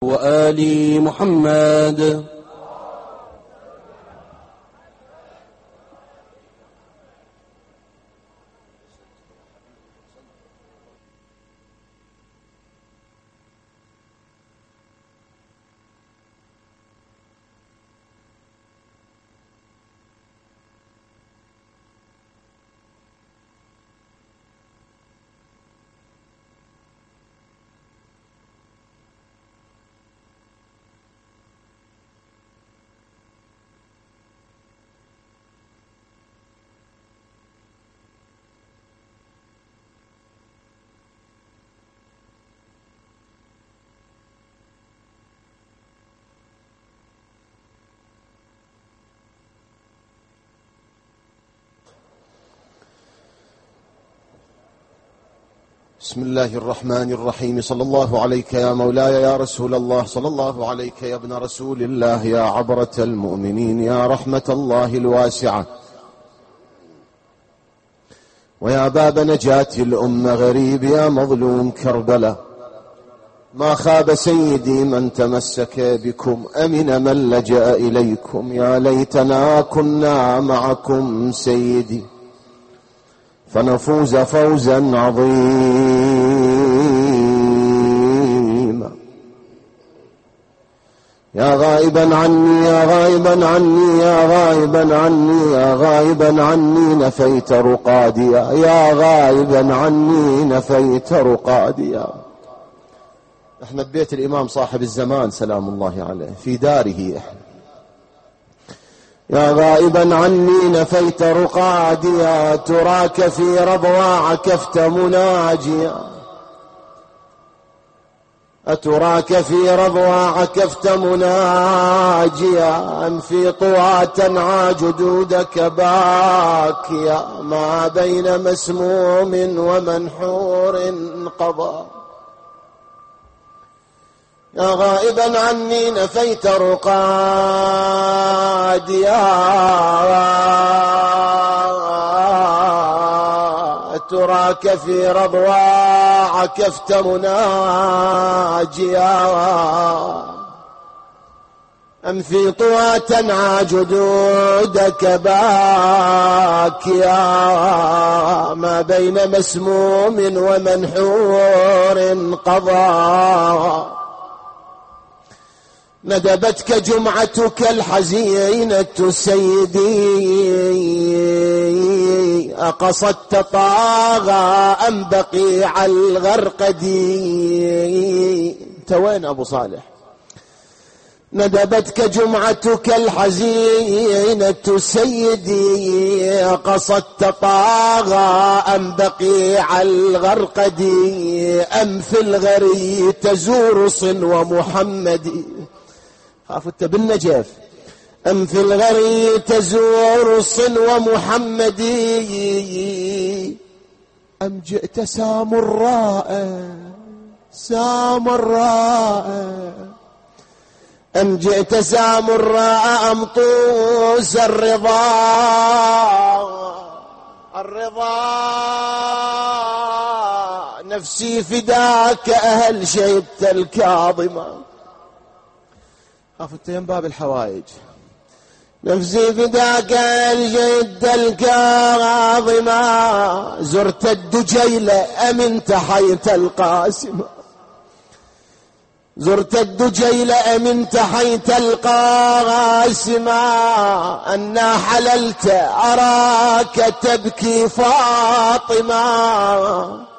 وآل محمد. بسم الله الرحمن الرحيم. صلى الله عليك يا مولاي يا رسول الله، صلى الله عليك يا ابن رسول الله، يا عبرة المؤمنين، يا رحمة الله الواسعة، ويا باب نجاة الأمة، غريب يا مظلوم كربلاء. ما خاب سيدي من تمسك بكم، أمن من لجأ إليكم. يا ليتنا كنا معكم سيدي فنفوز فوزا عظيما. يا غائبا عني يا غائبا عني يا غائبا عني يا غائبا عني نفيت رقاديا، يا غائبا عني نفيت رقاديا. احنا ببيت الإمام صاحب الزمان سلام الله عليه في داره احنا. يا غائبا عني نفيت رقاديا، تراك في ربوى عكفت مناجيا، أتراك في ربوى عكفت مناجيا. أم في طوى تنعى جدودك باكيا، ما بين مسموم ومنحور قضى. يا غائبا عني نفيت رقاديا، تراك في ربوى عكفت مناجيا. أم في طوى تنعى جدودك باكيا، ما بين مسموم ومنحور قضى. ندبتك جمعتك الحزينة سيدي، أقصدت طاغى أم بقيع الغرقدي. انت وين أبو صالح؟ ندبتك جمعتك الحزينة سيدي، قصدت طاغى أم بقيع الغرقدي. أم في الغري تزور صن ومحمدي، خافت بالنجف. أم في الغري تزور صن ومحمدي، أم جئت سامراء سامراء، أم جئت سامراء أم طوس الرضا. الرضا نفسي فداك أهل شهدت الكاظمة. خافت ينباب الحوائج. نفسي فداك أهل شهدت الكاظمة. زرت الدجيلة أم انتحيت القاسمة. زرت الدجيلة أم انتحيت القاسمة. أنا حللت أراك تبكي فاطمة،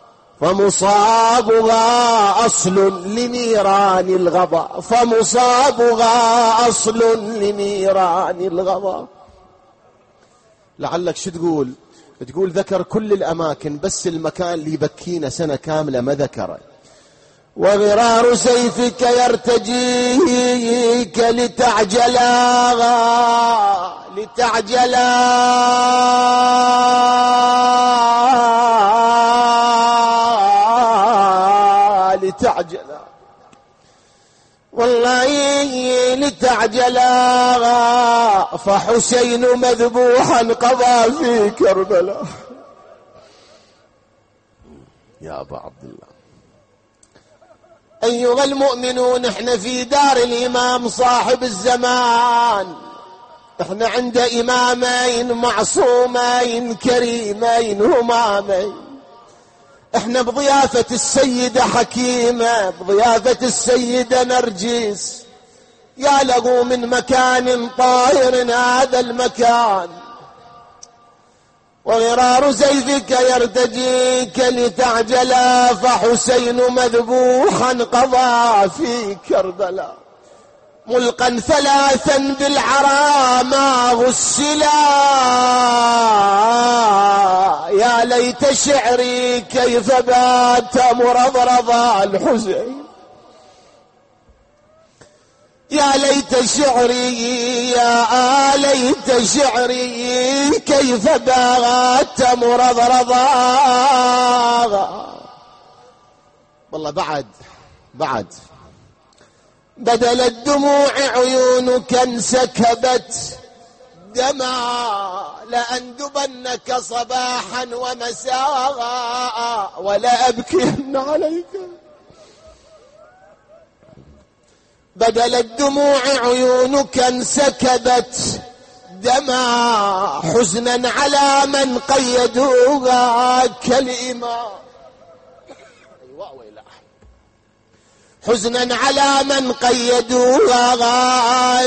فمصابها أصل لنيران الغضا. فمصابها أصل لنيران الغضا. لعلك شو تقول؟ تقول ذكر كل الأماكن بس المكان اللي يبكينا سنة كاملة ما ذكره. وغرار سيفك يرتجيك لتعجلا والله لتعجلا. فحسين مذبوحا قضى في كربلاء. يا أبا عبد الله أيها المؤمنون، احنا في دار الإمام صاحب الزمان، احنا عند إمامين معصومين كريمين همامين، احنا بضيافة السيدة حكيمة، بضيافة السيدة نرجس، يا له من مكان طاهر هذا المكان، وغرار سيفك يرتجيك لتعجل، فحسين مذبوحا قضى في كربلاء، ملقا ثلاثا بالعرى ما غسلا، يا ليت شعري كيف بات مرضرضا الحسين، يا ليت شعري يا ليت شعري كيف بات مرضرضا. والله بعد بدل الدموع عيونك انسكبت دما، لأندبنك صباحا ومساء ولا أبكين عليك. بدل الدموع عيونك انسكبت دما، حزنا على من قيدوها كالإمام، حزنا على من قيدوها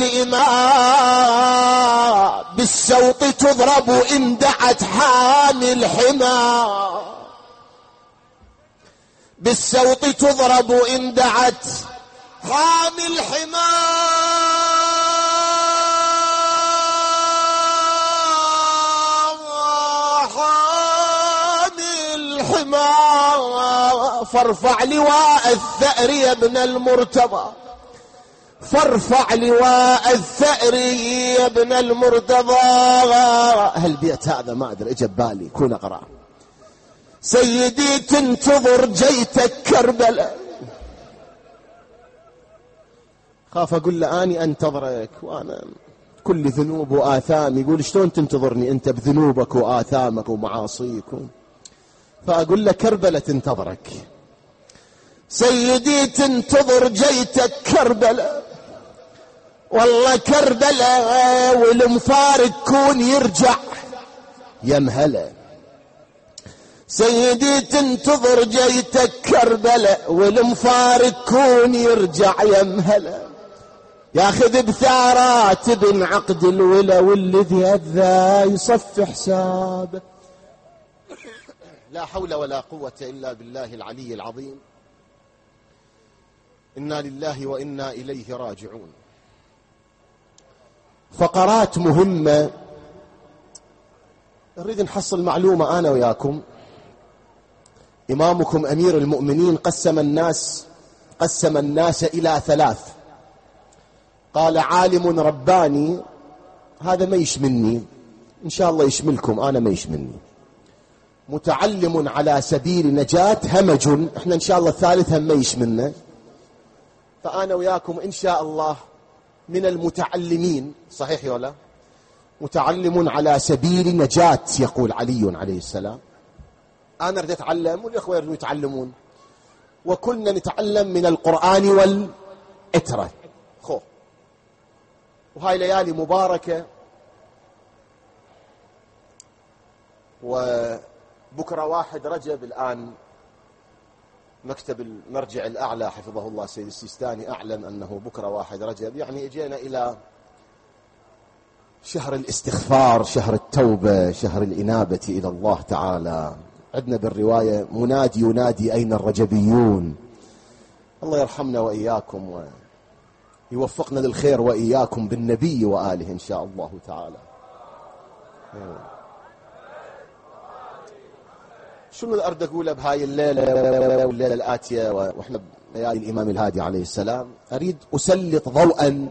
كالإمام، بالسوط تضرب إن دعت حامي الحمى، بالسوط تضرب إن دعت حامي الحمى، حامي الحمى، فارفع لواء الثأر يا ابن المرتضى، فارفع لواء الثأر يا ابن المرتضى. هالبيت هذا ما أدري إجا ببالي كون أقرأ. سيدي تنتظر جيتك كربلاء، خاف أقول له أني أنتظرك وأنا كل ذنوب وآثام، يقول شلون تنتظرني أنت بذنوبك وآثامك ومعاصيك، فأقول له كربلاء تنتظرك. سيدي تنتظر جيتك كربلاء، والله كربلاء والمفارق كون يرجع يمهله. سيدي تنتظر جيتك كربلاء والمفارق كون يرجع يمهله، ياخذ بثارات ابن عقد الولا والذي أذى يصف حسابه. لا حول ولا قوة إلا بالله العلي العظيم. إنا لله وإنا إليه راجعون. فقرات مهمة نريد نحصل معلومة أنا وياكم. إمامكم أمير المؤمنين قسم الناس إلى ثلاث، قال عالم رباني، هذا ما يشملني، إن شاء الله يشملكم، أنا ما يشملني. متعلم على سبيل نجاة همج، إحنا إن شاء الله الثالث هم ما يشملنا، فأنا وياكم إن شاء الله من المتعلمين. صحيح ولا؟ متعلم على سبيل نجاة يقول علي عليه السلام. أنا أريد أتعلم والإخوة يريدون يتعلمون، وكنا نتعلم من القرآن والإترة. وهاي ليالي مباركة، وبكرة 1 رجب. الآن مكتب المرجع الأعلى حفظه الله سيد السيستاني أعلن أنه بكرة 1 رجب، يعني اجينا إلى شهر الاستغفار، شهر التوبة، شهر الإنابة إلى الله تعالى. عندنا بالرواية منادي ينادي أين الرجبيون. الله يرحمنا وإياكم ويوفقنا للخير وإياكم بالنبي وآله إن شاء الله تعالى. شنو أريد أقوله بهاي الليلة والليلة الآتية وإحنا بليالي الإمام الهادي عليه السلام؟ أريد أسلط ضوءا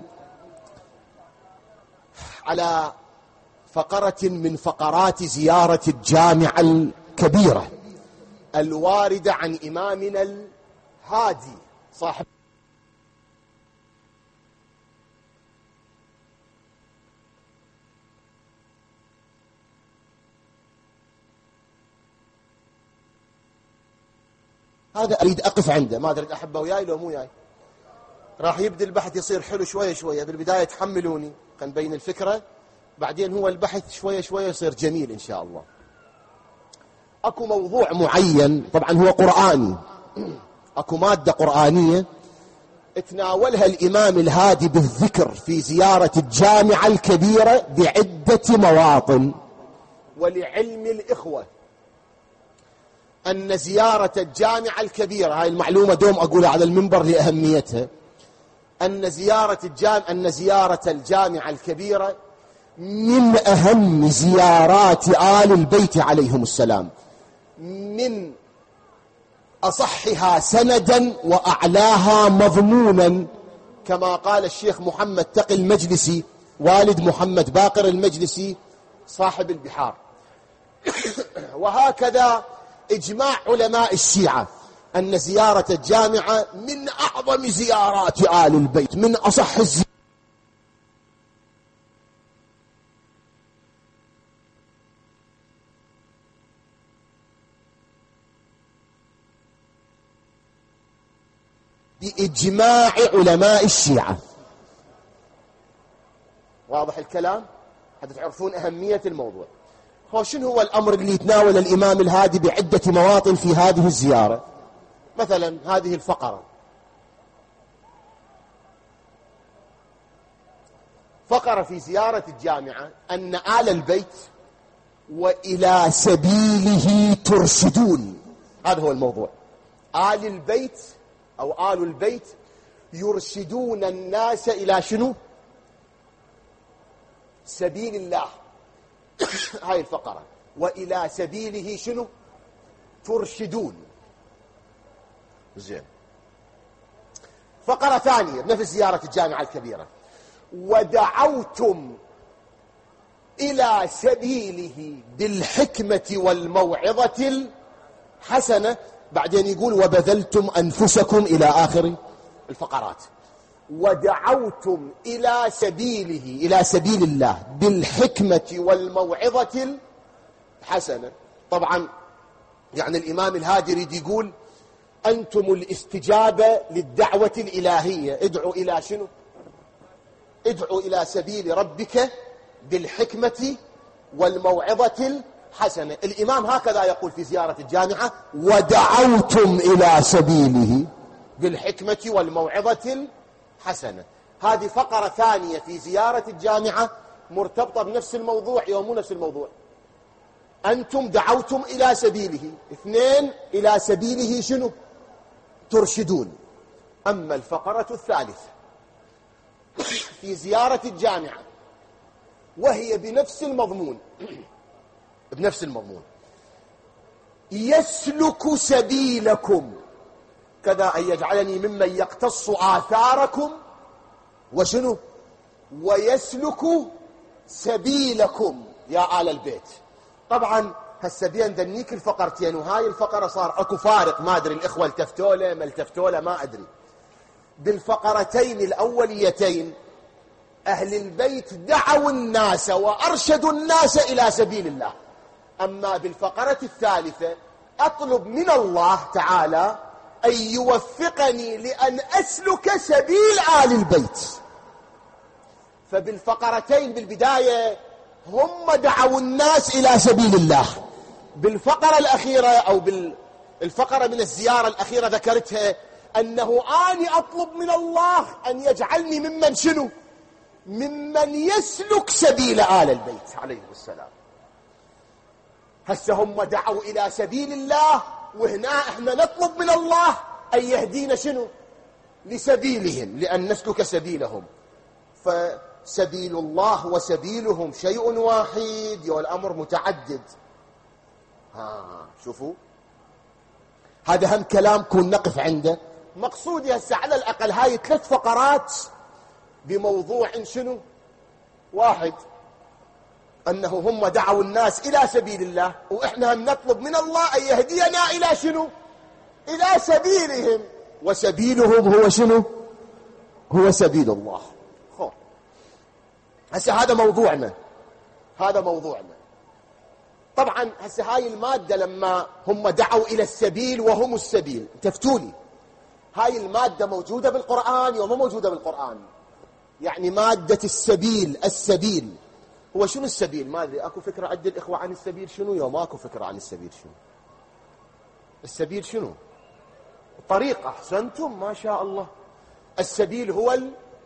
على فقرة من فقرات زيارة الجامعة الكبيرة الواردة عن إمامنا الهادي صاحب هذا أريد أقف عنده، ما أدري أحبه وياي لو مو وياي. راح يبدأ البحث يصير حلو شوية شوية، بالبداية تحملوني خل نبين الفكرة، بعدين هو البحث شوية شوية يصير جميل إن شاء الله. أكو موضوع معين طبعا هو قرآني، أكو مادة قرآنية تناولها الإمام الهادي بالذكر في زيارة الجامعة الكبيرة بعدة مواطن. ولعلم الإخوة أن زيارة الجامعة الكبيرة، هاي المعلومة دوم أقولها على المنبر لأهميتها، أن زيارة الجامعة الكبيرة من أهم زيارات آل البيت عليهم السلام، من أصحها سندا وأعلاها مضمونا، كما قال الشيخ محمد تقي المجلسي والد محمد باقر المجلسي صاحب البحار. وهكذا إجماع علماء الشيعة أن زيارة الجامعة من أعظم زيارات آل البيت، من أصح الزيارات. بإجماع علماء الشيعة. واضح الكلام؟ حتى تعرفون أهمية الموضوع. شنو هو الأمر اللي يتناول الإمام الهادي بعدة مواطن في هذه الزيارة؟ مثلا هذه الفقرة، فقرة في زيارة الجامعة أن آل البيت وإلى سبيله ترشدون. هذا هو الموضوع. آل البيت أو آل البيت يرشدون الناس إلى شنو؟ سبيل الله. هاي الفقرة، وإلى سبيله شنو؟ ترشدون. زين. فقرة ثانية بنفس زيارة الجامعة الكبيرة، ودعوتم إلى سبيله بالحكمة والموعظة الحسنة. بعدين يقول وبذلتم أنفسكم إلى آخر الفقرات. ودعوتم إلى سبيله، إلى سبيل الله بالحكمة والموعظة الحسنة. طبعا يعني الإمام الهادي يريد يقول أنتم الاستجابة للدعوة الإلهية. ادعوا إلى شنو؟ ادعوا إلى سبيل ربك بالحكمة والموعظة الحسنة. الإمام هكذا يقول في زيارة الجامعة، ودعوتم إلى سبيله بالحكمة والموعظة الحسنة. هذه فقرة ثانية في زيارة الجامعة مرتبطة بنفس الموضوع يوم نفس الموضوع. أنتم دعوتم إلى سبيله. اثنين، إلى سبيله شنو؟ ترشدون. أما الفقرة الثالثة في زيارة الجامعة وهي بنفس المضمون بنفس المضمون، يسلك سبيلكم كذا أن يجعلني ممن يقتص آثاركم وشنو؟ ويسلك سبيلكم يا آل البيت. طبعا هالسبيل دنيك الفقرتين، وهاي الفقرة صار اكو فارق، ما ادري الإخوة التفتوله ما التفتوله ما ادري. بالفقرتين الأوليتين أهل البيت دعوا الناس وأرشدوا الناس إلى سبيل الله. أما بالفقرة الثالثة أطلب من الله تعالى أن يوفقني لأن أسلك سبيل آل البيت. فبالفقرتين بالبداية هم دعوا الناس إلى سبيل الله. بالفقرة الأخيرة أو بالفقرة من الزيارة الأخيرة ذكرتها أنه أني أطلب من الله أن يجعلني ممن شنو؟ ممن يسلك سبيل آل البيت عليهم السلام. هسه هم دعوا إلى سبيل الله، وهنا احنا نطلب من الله أن يهدينا شنو؟ لسبيلهم، لأن نسلك سبيلهم. فسبيل الله وسبيلهم شيء واحد والأمر متعدد. شوفوا هذا هم كلام كون نقف عنده. مقصودي هسه على الأقل هاي 3 فقرات بموضوع شنو؟ واحد، أنه هم دعوا الناس إلى سبيل الله، وإحنا هم نطلب من الله أن يهدينا إلى شنو؟ إلى سبيلهم، وسبيلهم هو شنو؟ هو سبيل الله. هسه هذا موضوعنا. طبعا هسه هاي المادة لما هم دعوا إلى السبيل وهم السبيل، تفتوني هاي المادة موجودة بالقرآن وما موجودة بالقرآن؟ يعني مادة السبيل، السبيل هو شنو السبيل؟ ما أدري، أكو فكرة عند الإخوة عن السبيل شنو؟ يوم أكو فكرة عن السبيل شنو؟ السبيل شنو؟ الطريق. أحسنتم ما شاء الله. السبيل هو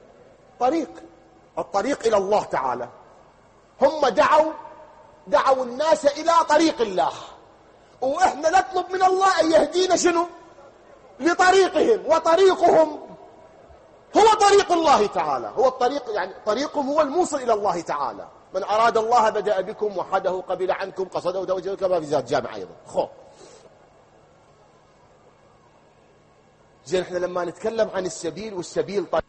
الطريق إلى الله تعالى. هم دعوا الناس إلى طريق الله، وإحنا نطلب من الله أن يهدينا شنو؟ لطريقهم، وطريقهم هو طريق الله تعالى، هو الطريق، يعني طريقهم هو الموصل إلى الله تعالى. من أراد الله بدأ بكم، وحده قبل عنكم، قصده توجه، كما في ذات جامع أيضا. زين، احنا لما نتكلم عن السبيل، والسبيل طريق،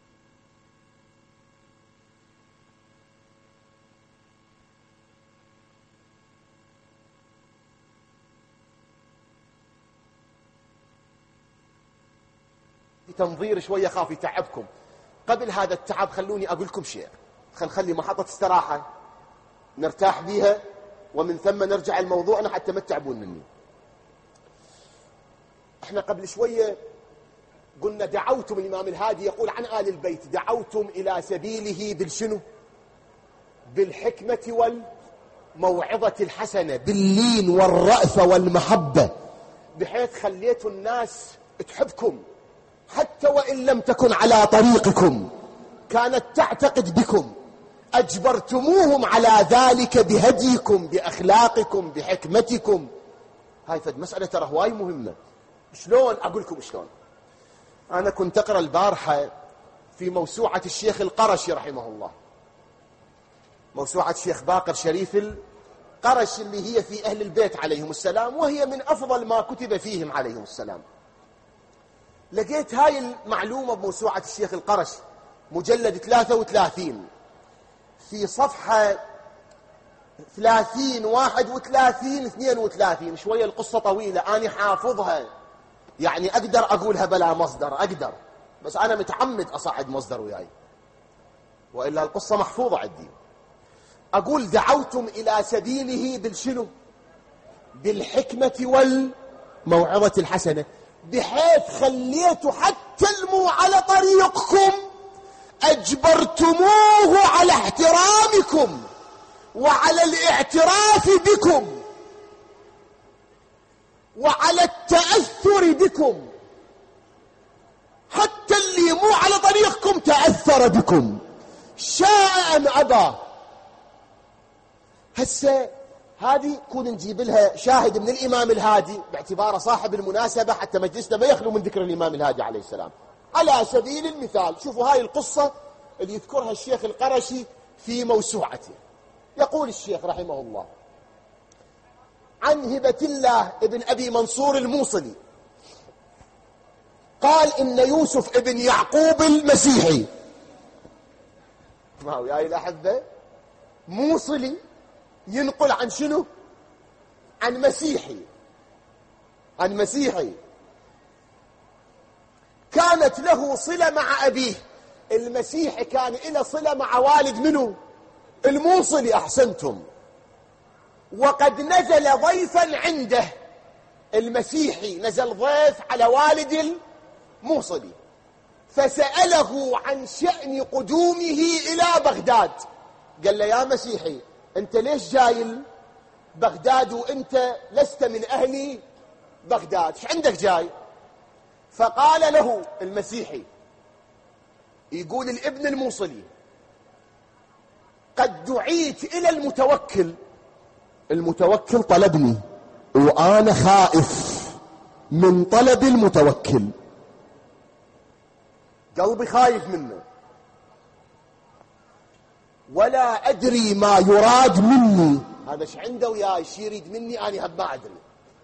تنظير شوية خاف يتعبكم. قبل هذا التعب خلوني أقول لكم شيء، نخلي محطة استراحة نرتاح بيها، ومن ثم نرجع الموضوعنا حتى ما تتعبون مني. احنا قبل شوية قلنا دعوتم، الإمام الهادي يقول عن آل البيت دعوتم إلى سبيله بالشنو؟ بالحكمة والموعظة الحسنة، باللين والرأفة والمحبة، بحيث خليتوا الناس تحبكم حتى وإن لم تكن على طريقكم، كانت تعتقد بكم، أجبرتموهم على ذلك بهديكم، بأخلاقكم، بحكمتكم. هاي فد مسألة ترى هواي مهمة. شلون أقول لكم شلون؟ أنا كنت أقرأ البارحة في موسوعة الشيخ القرشي رحمه الله، موسوعة الشيخ باقر شريف القرشي، اللي هي في أهل البيت عليهم السلام، وهي من أفضل ما كتب فيهم عليهم السلام. لقيت هاي المعلومة بموسوعة الشيخ القرشي مجلد 33 في صفحة 30 31 32. شوية القصة طويلة، أنا حافظها، يعني أقدر أقولها بلا مصدر، أقدر، بس أنا متعمد أصعد مصدر وياي، وإلا القصة محفوظة عندي. أقول دعوتم إلى سبيله بالشنو؟ بالحكمة والموعظة الحسنة، بحيث خليتوا حتى المو على طريقكم، أجبرتموه على احترامكم وعلى الاعتراف بكم وعلى التأثر بكم، حتى اللي مو على طريقكم تأثر بكم شاء أم أبى. هسه هذه كون نجيب لها شاهد من الإمام الهادي باعتباره صاحب المناسبة، حتى مجلسنا ما يخلو من ذكر الإمام الهادي عليه السلام. على سبيل المثال شوفوا هاي القصة اللي يذكرها الشيخ القرشي في موسوعته. يقول الشيخ رحمه الله عن هبة الله ابن أبي منصور الموصلي قال إن يوسف ابن يعقوب المسيحي، ما هو يا الأحبة موصلي ينقل عن شنو؟ عن مسيحي كانت له صلة مع أبيه. المسيحي كان له صلة مع والد منه؟ الموصلي. أحسنتم. وقد نزل ضيفا عنده، المسيحي نزل ضيف على والد الموصلي، فسأله عن شأن قدومه إلى بغداد. قال له يا مسيحي أنت ليش جاي بغداد وأنت لست من أهل بغداد، ايش عندك جاي؟ فقال له المسيحي، يقول الابن الموصلي قد دعيت إلى المتوكل طلبني وأنا خائف من طلب المتوكل، قلبي خايف منه، ولا أدري ما يراد مني. هذا ايش عنده وياي، ايش يريد مني، أنا هم ما أدري.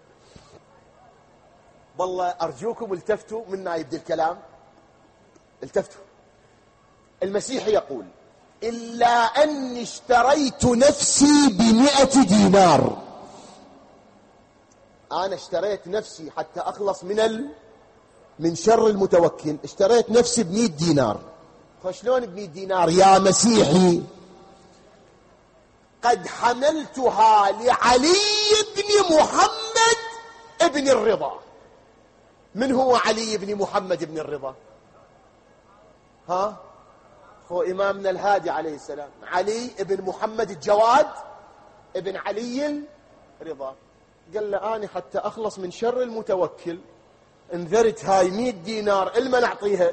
والله أرجوكم التفتوا منا يبدي الكلام، التفتوا. المسيحي يقول إلا أني اشتريت نفسي ب100 دينار. أنا اشتريت نفسي حتى أخلص من شر المتوكل، اشتريت نفسي ب100 دينار. فشلون ب100 دينار يا مسيحي؟ قد حملتها لعلي بن محمد ابن الرضا. من هو علي بن محمد بن الرضا؟ هو إمامنا الهادي عليه السلام، علي بن محمد الجواد ابن علي الرضا. قال له أنا حتى أخلص من شر المتوكل انذرت هاي 100 دينار إلما نعطيها.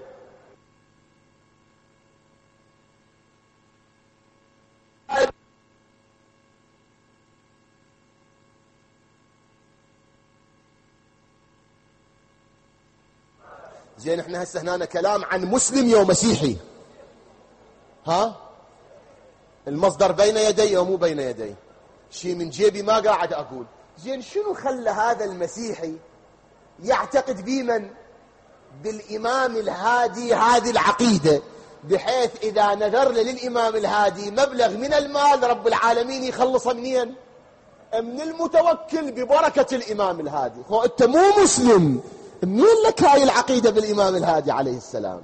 زين احنا هسه هنا كلام عن مسلم ومسيحي. المصدر بين يدي ومو بين يدي، شيء من جيبي ما قاعد أقول. زين شنو خلى هذا المسيحي يعتقد بمن؟ بالإمام الهادي هذه العقيدة، بحيث إذا نذر للإمام الهادي مبلغ من المال رب العالمين يخلصه منين؟ من المتوكل ببركة الإمام الهادي. هو أنت مو مسلم، منين لك هاي العقيدة بالإمام الهادي عليه السلام؟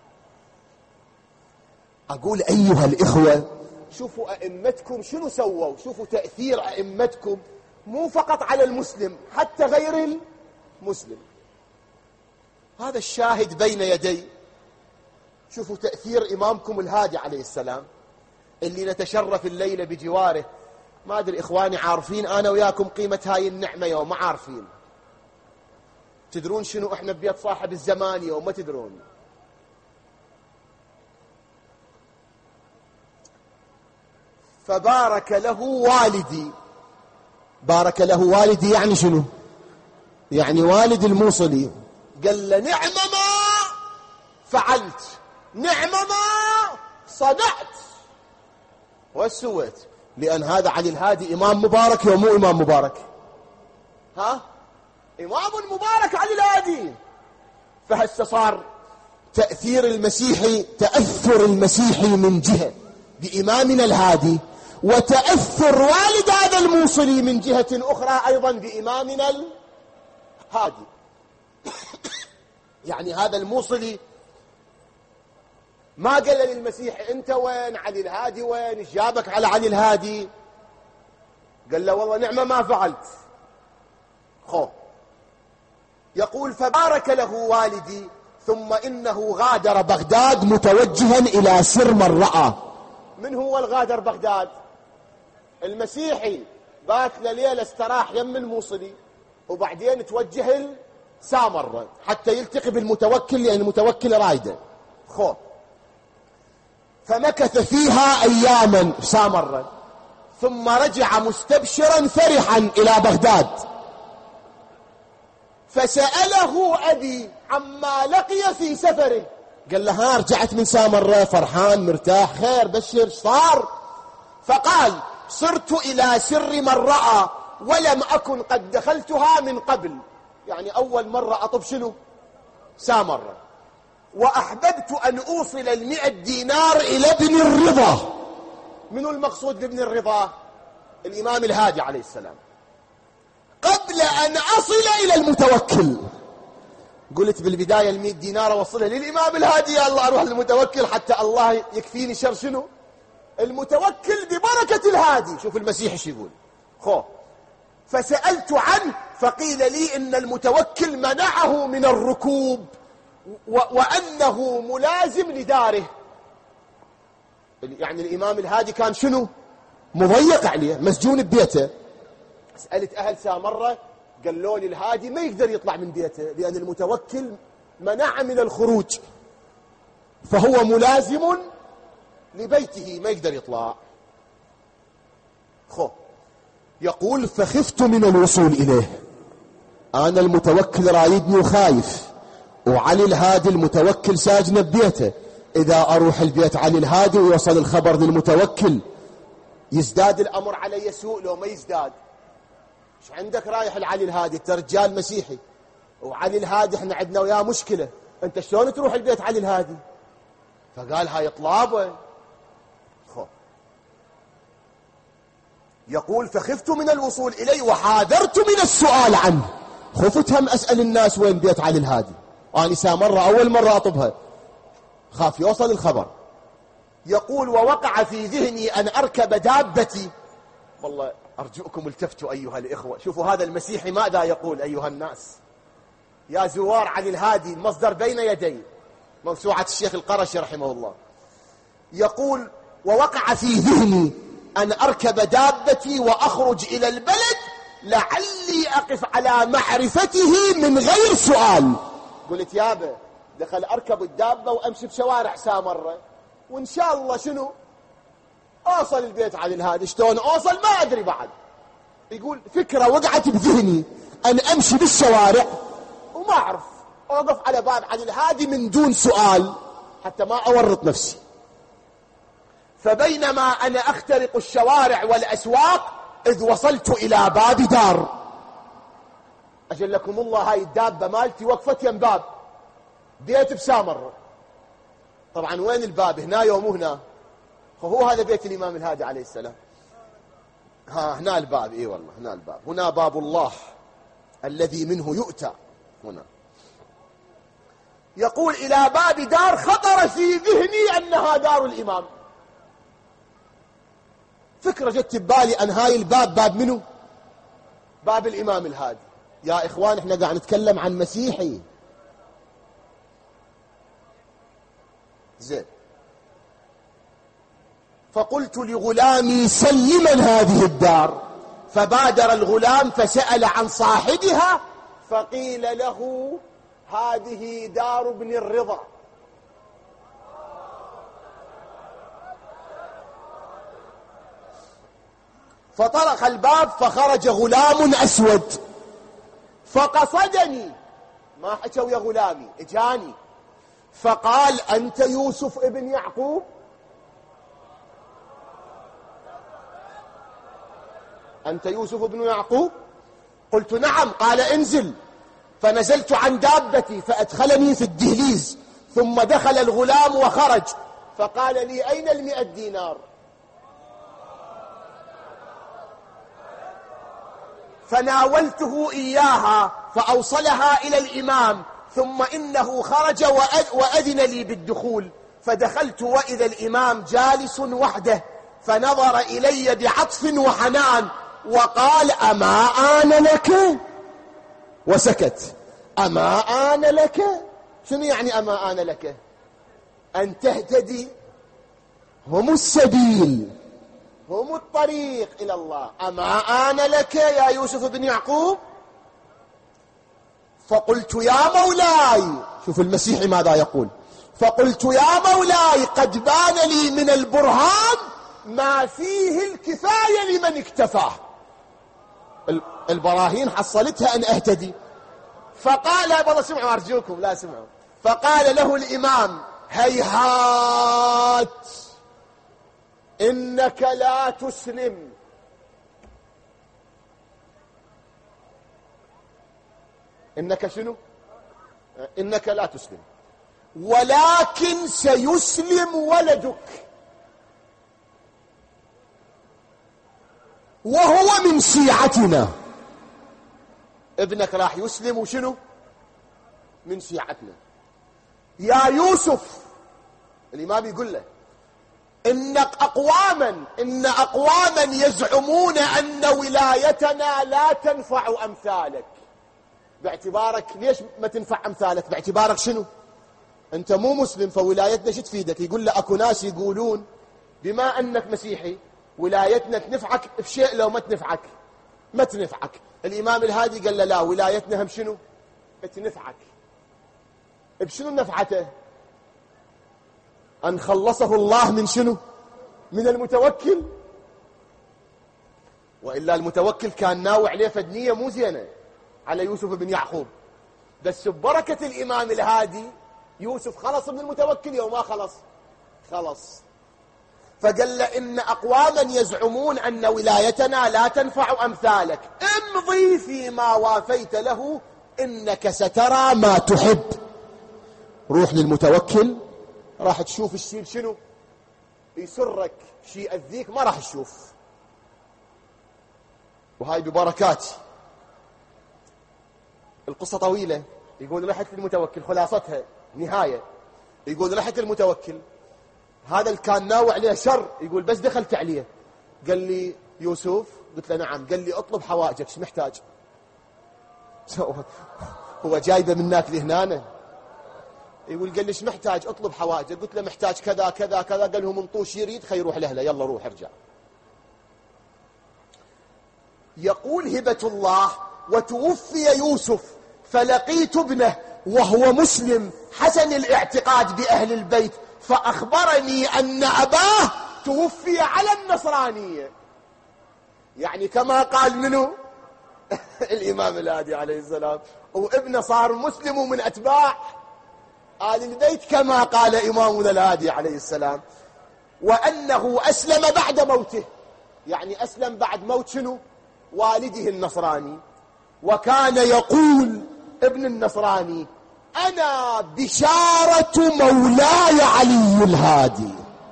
أقول أيها الإخوة، شوفوا أئمتكم شنو سووا، شوفوا تأثير أئمتكم مو فقط على المسلم حتى غير المسلم. هذا الشاهد بين يدي. شوفوا تأثير إمامكم الهادي عليه السلام اللي نتشرف الليلة بجواره. ما أدري إخواني عارفين أنا وياكم قيمة هاي النعمة يوم ما عارفين؟ تدرون شنو إحنا ببيت صاحب الزمان يوم ما تدرون؟ فبارك له والدي. بارك له والدي يعني شنو؟ يعني والد الموصلي. قال له نعم ما فعلت، نعم ما صنعت. وش سويت؟ لأن هذا علي الهادي إمام مبارك ومو إمام مبارك؟ إمام مبارك علي الهادي. فهسه صار تأثير المسيحي، تأثر المسيحي من جهة بإمامنا الهادي، وتأثر والد هذا الموصلي من جهة أخرى أيضا بإمامنا الهادي. يعني هذا الموصلي ما قال للمسيحي أنت وين؟ علي الهادي وين؟ إيش جابك على علي الهادي؟ قال له والله نعمة ما فعلت. يقول فبارك له والدي ثم إنه غادر بغداد متوجها إلى سرمرأة. من هو الغادر بغداد؟ المسيحي بات لليلة استراح يم الموصلي وبعدين توجه السامرة حتى يلتقي بالمتوكل، لأن المتوكل رايده. فمكث فيها أياما سامرة، ثم رجع مستبشرا فرحا إلى بغداد. فسأله أبي عما لقي في سفره. قال له رجعت من سامرة فرحان مرتاح، خير بشر صار؟ فقال صرت إلى سر مرأة ولم أكن قد دخلتها من قبل. يعني أول مرة أطب شنو؟ سامرة. وأحببت أن أوصل 100 دينار إلى ابن الرضا. منو المقصود بابن الرضا؟ الإمام الهادي عليه السلام. قبل أن أصل إلى المتوكل. قلت بالبداية 100 دينار أوصلها للإمام الهادي، يا الله أروح للمتوكل حتى الله يكفيني شر شنو؟ المتوكل ببركة الهادي. شوف المسيح ايش يقول. فسألت عنه فقيل لي إن المتوكل منعه من الركوب وأنه ملازم لداره. يعني الإمام الهادي كان شنو؟ مضيق عليه، مسجون ببيته. سألت أهل سامرة قالوا لي الهادي ما يقدر يطلع من بيته لأن المتوكل منع من الخروج، فهو ملازم لبيته ما يقدر يطلع. يقول فخفت من الوصول إليه. أنا المتوكل رايدني وخايف، وعلي الهادي المتوكل ساجن ببيته. إذا أروح البيت علي الهادي ويوصل الخبر للمتوكل يزداد الأمر علي سوء لو ما يزداد. ايش عندك رايح لعلي الهادي؟ انت رجال مسيحي وعلي الهادي احنا عندنا وياه مشكلة، انت شلون تروح البيت علي الهادي؟ فقال هاي طلابه. يقول فخفت من الوصول إليه وحاذرت من السؤال عنه. خفت هم أسأل الناس وين بيت علي الهادي، وأنا سامرة أول مرة أطبها، خاف يوصل الخبر. يقول ووقع في ذهني أن أركب دابتي والله أرجوكم التفتوا أيها الإخوة، شوفوا هذا المسيحي ماذا يقول أيها الناس. يا زوار علي الهادي، المصدر بين يدي، موسوعة الشيخ القرشي رحمه الله، يقول: ووقع في ذهني أن أركب دابتي وأخرج إلى البلد لعلي أقف على معرفته من غير سؤال. قلت يابا دخل أركب الدابة وأمشي بشوارع سامرة، وإن شاء الله شنو أوصل البيت علي الهادي. شلون أوصل ما أدري بعد. يقول فكرة وقعت بذهني أن أمشي بالشوارع وما أعرف أوقف على باب علي الهادي من دون سؤال حتى ما أورط نفسي. فبينما أنا أخترق الشوارع والأسواق إذ وصلت إلى باب دار. أجلكم الله هاي الدابة مالتي وقفت يم باب بيت بسامر. طبعا وين الباب؟ هنا يوم هنا. فهو هذا بيت الإمام الهادي عليه السلام. هنا الباب. إيه والله هنا الباب. هنا باب الله الذي منه يؤتى. هنا يقول إلى باب دار خطر في ذهني أنها دار الإمام. فكرة جت ببالي أن هاي الباب باب منه؟ باب الإمام الهادي. يا إخوان احنا قاعد نتكلم عن مسيحي. زين. فقلت لغلامي سلما هذه الدار، فبادر الغلام فسأل عن صاحبها فقيل له هذه دار ابن الرضا. فطرق الباب فخرج غلام أسود فقصدني. ما حكوا يا غلامي، اجاني فقال: أنت يوسف ابن يعقوب؟ أنت يوسف ابن يعقوب؟ قلت نعم. قال: انزل. فنزلت عن دابتي فأدخلني في الدهليز، ثم دخل الغلام وخرج فقال لي: أين 100 دينار؟ فناولته إياها فأوصلها إلى الإمام، ثم إنه خرج وأذن لي بالدخول. فدخلت وإذا الإمام جالس وحده، فنظر إلي بعطف وحنان وقال: أما آن لك؟ وسكت. أما آن لك؟ شنو يعني أما آن لك؟ أن تهتدي، هم السبيل، هم الطريق إلى الله. أما آن لك يا يوسف بن يعقوب؟ فقلت: يا مولاي، شوف المسيحي ماذا يقول، فقلت: يا مولاي قد بان لي من البرهان ما فيه الكفاية لمن اكتفاه. البراهين حصلتها أن أهتدي. فقال، والله سمعوا أرجوكم لا سمعوا، فقال له الإمام: هيهات، إنك لا تسلم. إنك شنو؟ إنك لا تسلم، ولكن سيسلم ولدك، وهو من شيعتنا. ابنك راح يسلم وشنو؟ من شيعتنا. يا يوسف، الإمام يقول له: إن أقواما يزعمون أن ولايتنا لا تنفع أمثالك. باعتبارك ليش ما تنفع أمثالك؟ باعتبارك شنو؟ أنت مو مسلم، فولايتنا شو تفيدك؟ يقول له: أكو ناس يقولون بما أنك مسيحي ولايتنا تنفعك بشيء، لو ما تنفعك ما تنفعك. الإمام الهادي قال له: لا، ولايتنا هم شنو؟ تنفعك. بشنو نفعته؟ أن خلصه الله من شنو؟ من المتوكل. وإلا المتوكل كان ناوي عليه فدنية مو زينة على يوسف بن يعقوب، بس ببركة الإمام الهادي يوسف خلص من المتوكل يوم ما خلص. خلص. فقال له: إن أقواما يزعمون أن ولايتنا لا تنفع أمثالك، امضي فيما وافيت له، إنك سترى ما تحب. روح للمتوكل، راح تشوف الشيء شنو يسرك، شيء يأذيك ما راح تشوف. وهاي ببركات. القصة طويلة. يقول: رحت المتوكل، خلاصتها نهاية. يقول: رحت المتوكل، هذا اللي كان ناوي عليه شر، يقول بس دخلت عليه قال لي: يوسف؟ قلت له نعم. قال لي اطلب حوائجك، ايش محتاج؟ هو جايبه منك لهنا؟ يقول قال لي ايش محتاج؟ اطلب حوائجك. قلت له محتاج كذا كذا كذا. قال له من طوش يريد خي يروح لهله، يلا روح ارجع. يقول هبة الله: وتوفي يوسف فلقيت ابنه وهو مسلم حسن الاعتقاد بأهل البيت، فأخبرني أن أباه توفي على النصرانية. يعني كما قال منه الإمام الهادي عليه السلام، وابنه صار مسلم من أتباع آل البيت كما قال إمامنا الهادي عليه السلام. وأنه أسلم بعد موته، يعني أسلم بعد موت شنو؟ والده النصراني. وكان يقول ابن النصراني: أنا بشارة مولاي علي الهادي.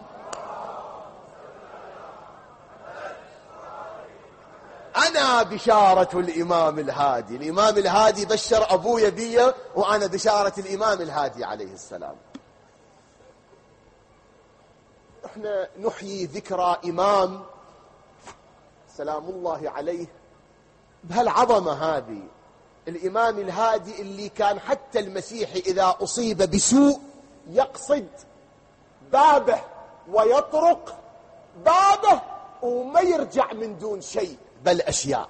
أنا بشارة الإمام الهادي. الإمام الهادي بشر أبويا بي، وأنا بشارة الإمام الهادي عليه السلام. احنا نحيي ذكرى إمام سلام الله عليه بهالعظمة هذه، الإمام الهادي اللي كان حتى المسيحي إذا أصيب بسوء يقصد بابه ويطرق بابه وما يرجع من دون شيء بل أشياء.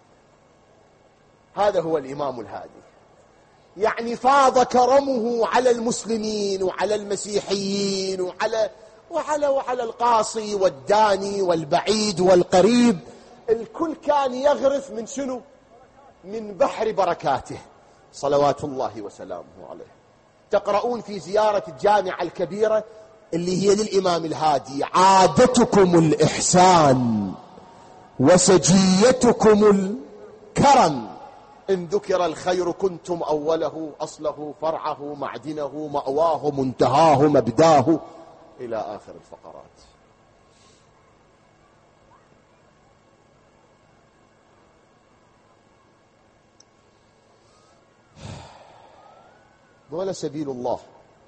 هذا هو الإمام الهادي. يعني فاض كرمه على المسلمين وعلى المسيحيين وعلى القاصي والداني والبعيد والقريب. الكل كان يغرف من شنو؟ من بحر بركاته صلوات الله وسلامه عليه. تقرؤون في زيارة الجامعة الكبيرة اللي هي للإمام الهادي: عادتكم الإحسان وسجيتكم الكرم، إن ذكر الخير كنتم أوله أصله فرعه معدنه مأواه منتهاه مبداه، إلى آخر الفقرات. ولا سبيل الله.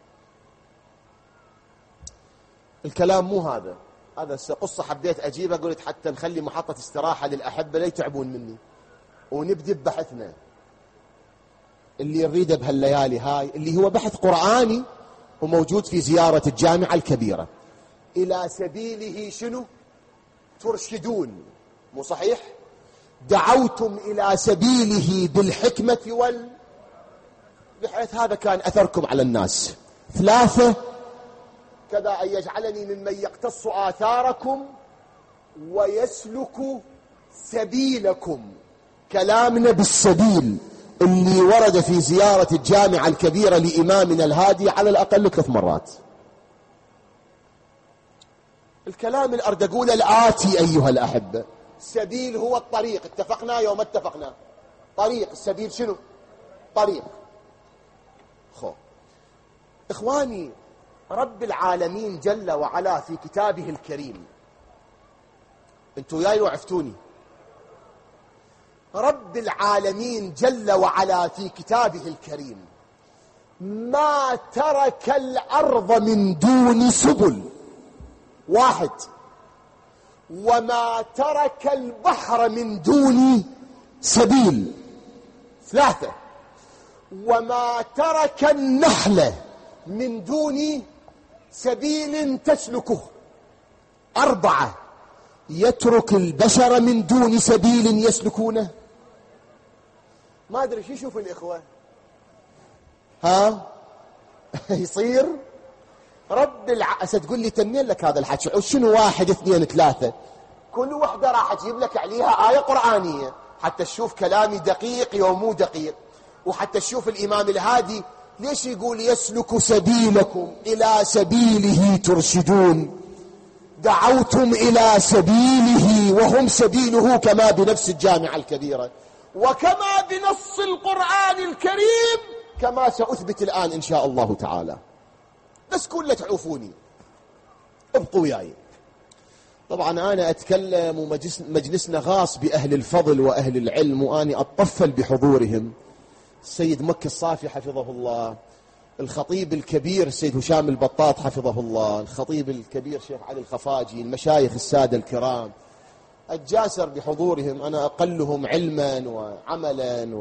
الكلام مو هذا قصة حبيت أجيبها، قلت حتى نخلي محطة استراحة للأحبة لا يتعبون مني، ونبدأ ببحثنا اللي يريده بهالليالي هاي، اللي هو بحث قرآني وموجود في زيارة الجامعة الكبيرة. إلى سبيله شنو؟ ترشدون، مو صحيح؟ دعوتم إلى سبيله بالحكمة بحيث هذا كان أثركم على الناس. 3: كذا أن يجعلني ممن يقتص آثاركم ويسلك سبيلكم. كلامنا بالسبيل اللي ورد في زيارة الجامعة الكبيرة لإمامنا الهادي على الأقل 3 مرات. الكلام الأردقول الآتي أيها الأحبة: السبيل هو الطريق، اتفقنا يوم اتفقنا؟ طريق، السبيل شنو؟ طريق. إخواني، رب العالمين جل وعلا في كتابه الكريم، انتوا جاي وعفتوني، رب العالمين جل وعلا في كتابه الكريم ما ترك الأرض من دون سبل، 1، وما ترك البحر من دون سبيل، 3، وما ترك النحل من دون سبيل تسلكه، 4، يترك البشر من دون سبيل يسلكونه. ما أدري شو يشوف الإخوة، يصير رب تقول لي تنين لك هذا الحكي، شنو 1 2 3، كل وحدة راح أجيب لك عليها آية قرآنية حتى تشوف كلامي دقيق يوم مو دقيق، وحتى تشوف الإمام الهادي ليش يقول يسلك سبيلكم إلى سبيله ترشدون. دعوتم إلى سبيله وهم سبيله، كما بنفس الجامعة الكبيرة وكما بنص القرآن الكريم، كما سأثبت الآن إن شاء الله تعالى. بس كل تعوفوني، ابقوا وياي. طبعا أنا أتكلم ومجلسنا خاص بأهل الفضل وأهل العلم، وأني أتطفل بحضورهم. السيد مكي الصافي حفظه الله، الخطيب الكبير السيد هشام البطاط حفظه الله، الخطيب الكبير شيخ علي الخفاجي، المشايخ السادة الكرام، أتجاسر بحضورهم، أنا أقلهم علما وعملا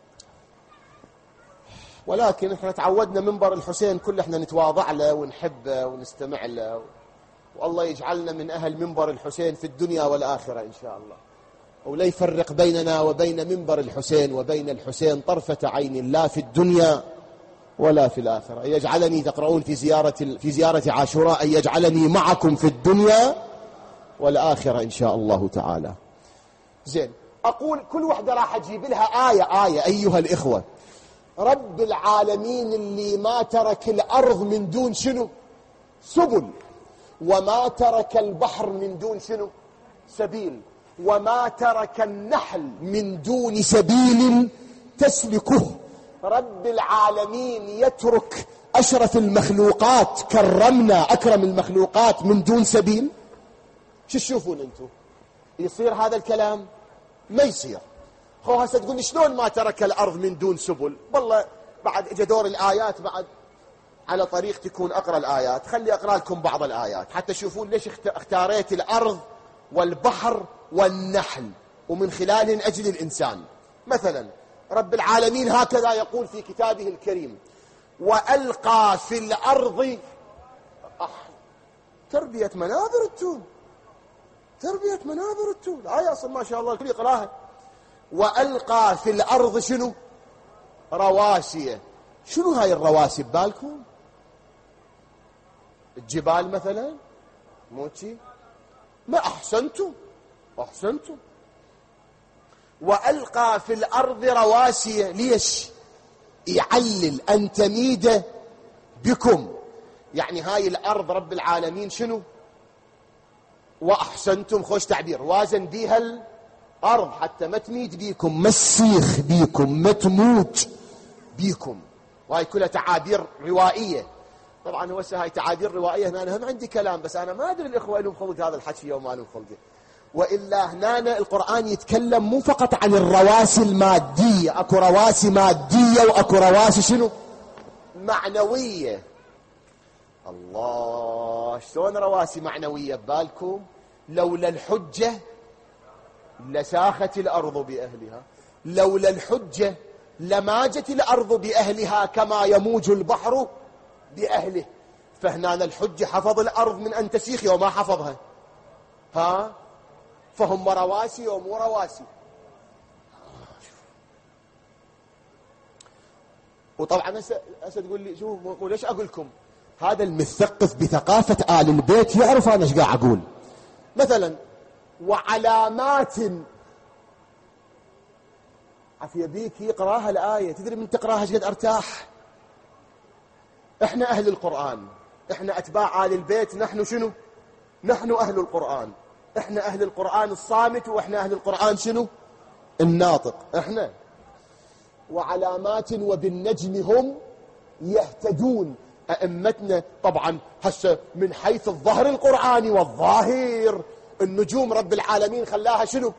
ولكن احنا تعودنا منبر الحسين كل احنا نتواضع له ونحبه ونستمع له، والله يجعلنا من أهل منبر الحسين في الدنيا والآخرة إن شاء الله، ولا يفرق بيننا وبين منبر الحسين وبين الحسين طرفة عين، لا في الدنيا ولا في الآخرة. يجعلني تقرؤون في زيارة عاشوراء أن يجعلني معكم في الدنيا والآخرة إن شاء الله تعالى. زين، أقول كل وحدة راح أجيب لها آية أيها الإخوة. رب العالمين اللي ما ترك الأرض من دون شنو؟ سبل، وما ترك البحر من دون شنو؟ سبيل، وما ترك النحل من دون سبيل تسلكه. رب العالمين يترك أشرف المخلوقات، كرمنا أكرم المخلوقات من دون سبيل؟ شو تشوفون أنتم؟ يصير هذا الكلام؟ ما يصير. هسه تقول شلون ما ترك الأرض من دون سبل؟ والله بعد اجى دور الآيات، بعد على طريق تكون أقرأ الآيات. خلي أقرأ لكم بعض الآيات حتى تشوفون ليش اختاريت الأرض والبحر والنحل، ومن خلال أجل الإنسان. مثلا رب العالمين هكذا يقول في كتابه الكريم: وألقى في الأرض تربية مناظر التون، تربية مناظر التون، آية أصلا ما شاء الله الكل يقراها. وألقى في الأرض شنو؟ رواسي. شنو هاي الرواسي ببالكم؟ الجبال مثلا؟ موتشي؟ ما أحسنتم، أحسنتم. وألقى في الأرض رواسي، ليش؟ يعلل أن تميد بكم، يعني هاي الأرض رب العالمين شنو؟ وأحسنتم، خوش تعبير، وازن بيها الأرض حتى ما تميد بيكم، ما تسيخ بيكم، ما تموت بيكم. وهاي كلها تعابير روائية. طبعا هو هاي تعابير روائية، هنا أنا هم عندي كلام، بس أنا ما أدري الإخوة لهم خلق هذا الحكي وما لهم خلقه. وإلا هنا القرآن يتكلم مو فقط عن الرواسي المادية، أكو رواسي مادية وأكو رواسي شنو؟ معنوية. الله، شلون رواسي معنوية ببالكم؟ لولا الحجة لساخت الأرض بأهلها، لولا الحجة لماجت الأرض بأهلها كما يموج البحر بأهله. فهنا الحجة حفظ الأرض من أن تسيخ وما حفظها، فهم رواسي ومو رواسي. وطبعا هسه تقول لي شوف ليش أقول لكم هذا المثقف بثقافة آل البيت يعرف أنا ايش قاعد أقول. مثلا وعلامات، عفية بيك يقراها الآية، تدري من تقراها ايش قد أرتاح؟ احنا أهل القرآن، احنا أتباع آل البيت، نحن شنو؟ نحن أهل القرآن، احنا أهل القرآن الصامت، واحنا أهل القرآن شنو؟ الناطق احنا. وعلامات وبالنجم هم يهتدون. أئمتنا طبعا هسه من حيث الظهر القرآني والظاهر، النجوم رب العالمين خلاها شنو؟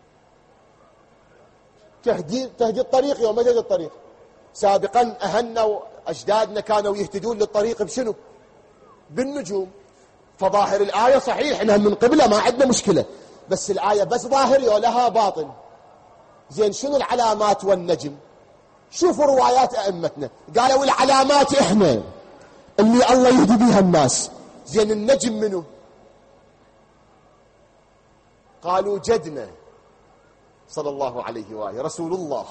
تهدي الطريق. يوم ما تهدي الطريق سابقا أهلنا وأجدادنا كانوا يهتدون للطريق بشنو؟ بالنجوم. فظاهر الآية صحيح إنها من قبلة ما عندنا مشكلة، بس الآية بس ظاهر ولها باطن. زين، شنو العلامات والنجم؟ شوفوا روايات أئمتنا، قالوا العلامات إحنا اللي الله يهدي بيها الناس. زين، النجم منه؟ قالوا جدنا صلى الله عليه وآله رسول الله.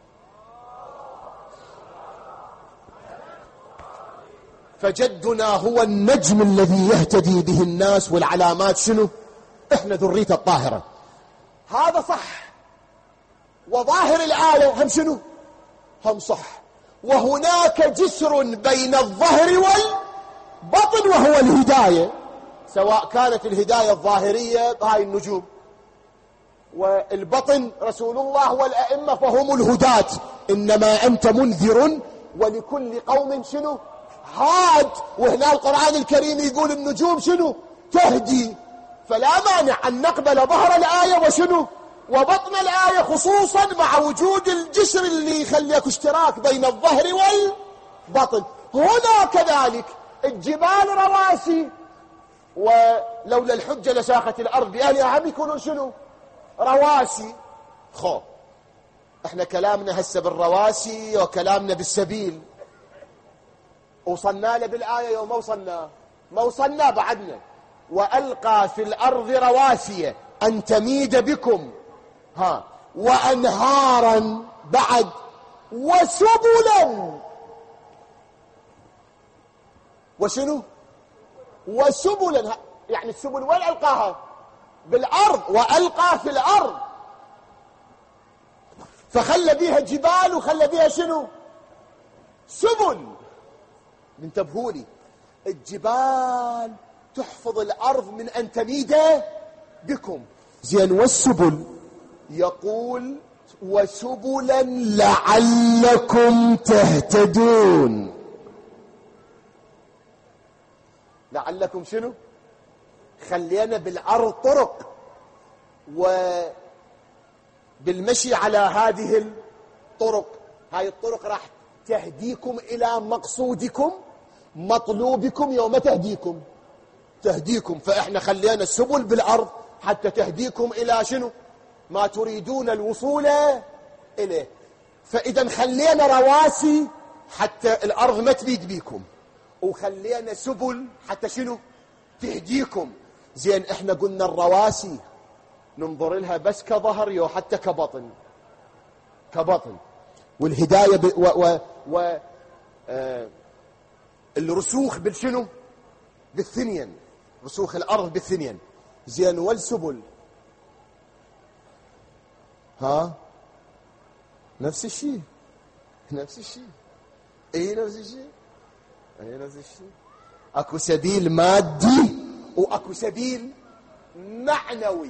فجدنا هو النجم الذي يهتدي به الناس، والعلامات شنو؟ احنا ذريته الطاهرة. هذا صح. وظاهر الآية هم شنو؟ هم صح. وهناك جسر بين الظهر والبطن وهو الهداية، سواء كانت الهداية الظاهرية هاي النجوم، والبطن رسول الله والأئمة فهم الهداة. إنما أنت منذر ولكل قوم شنو؟ هاد. وهنا القرآن الكريم يقول النجوم شنو؟ تهدي. فلا مانع أن نقبل ظهر الآية وشنو؟ وبطن الآية، خصوصا مع وجود الجسر اللي يخليك اشتراك بين الظهر والبطن. هنا كذلك الجبال رواسي، ولولا الحجة لساخت الأرض بأهلها، هم يكونون شنو؟ رواسي. خو احنا كلامنا هسه بالرواسي وكلامنا بالسبيل، وصلنا له بالآية يوم ما وصلنا بعدنا. وألقى في الأرض رواسي أن تميد بكم وأنهارا بعد وسبلا. وشنو؟ وسبلا. يعني السبل وين ألقاها؟ بالأرض. وألقى في الأرض، فخلى بيها جبال وخلى بيها شنو؟ سبل. انتبهوا لي، الجبال تحفظ الأرض من أن تميد بكم، زين. والسبل يقول وسبلا لعلكم تهتدون. لعلكم شنو؟ خلينا بالأرض طرق، وبالمشي على هذه الطرق، هاي الطرق راح تهديكم إلى مقصودكم مطلوبكم. يوم تهديكم، فإحنا خلينا السبل بالأرض حتى تهديكم إلى شنو؟ ما تريدون الوصول إليه. فإذا خلينا رواسي حتى الأرض ما تبيد بيكم، وخلينا سبل حتى شنو؟ تهديكم. زين، احنا قلنا الرواسي ننظر لها بس كظهر يو حتى كبطن. والهداية الرسوخ بالشنو؟ بالثنين، رسوخ الأرض بالثنين. زين، والسبل نفس الشيء. اي نفس الشيء. اكو سبيل مادي واكو سبيل معنوي.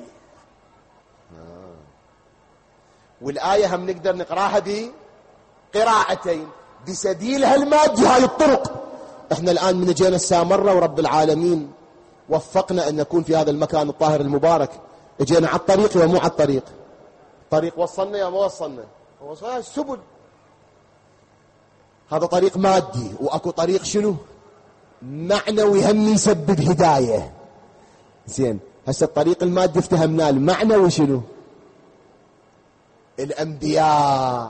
والآية هم نقدر نقراها بقراءتين. بسبيلها المادي هاي الطرق. احنا الآن من جينا السامرة ورب العالمين وفقنا أن نكون في هذا المكان الطاهر المبارك. اجينا على الطريق ومو على الطريق. طريق وصلنا يا ما وصلنا، وصلنا السبل. هذا طريق مادي، واكو طريق شنو؟ معنوي، هم يسبب هداية. زين، هسه الطريق المادي افتهمناه. المعنوي شنو؟ الأنبياء،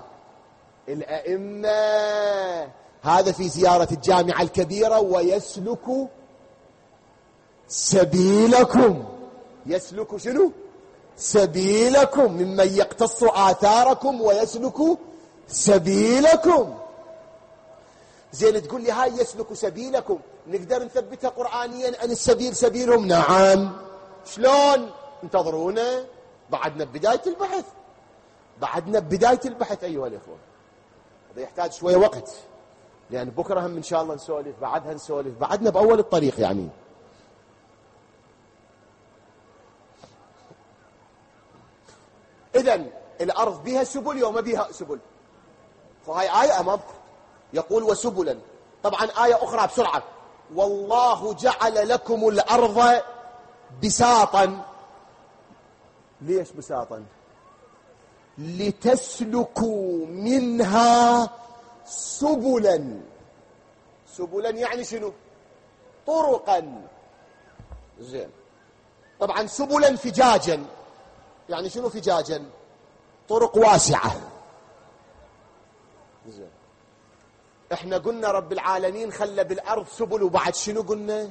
الأئمة. هذا في زيارة الجامعة الكبيرة. ويسلك سبيلكم. يسلك شنو؟ سبيلكم، ممن يقتص آثاركم ويسلك سبيلكم. زين، تقول لي هاي يسلك سبيلكم نقدر نثبتها قرآنيا أن السبيل سبيلهم؟ نعم. شلون؟ انتظرونا، بعدنا ببداية البحث أيها الإخوة. هذا يحتاج شوية وقت، لأن بكرة هم إن شاء الله نسولف، بعدها نسولف، بعدنا بأول الطريق يعني. إذن الأرض بها سبل يوم بها سبل. فهاي آية أمامكم يقول وسبلا. طبعا آية أخرى بسرعة. والله جعل لكم الأرض بساطا. ليش بساطا؟ لتسلكوا منها سبلا. سبلا يعني شنو؟ طرقا. زين، طبعا سبلا فجاجا. يعني شنو فجاجا؟ طرق واسعة. زين، احنا قلنا رب العالمين خلى بالأرض سبل، وبعد شنو قلنا؟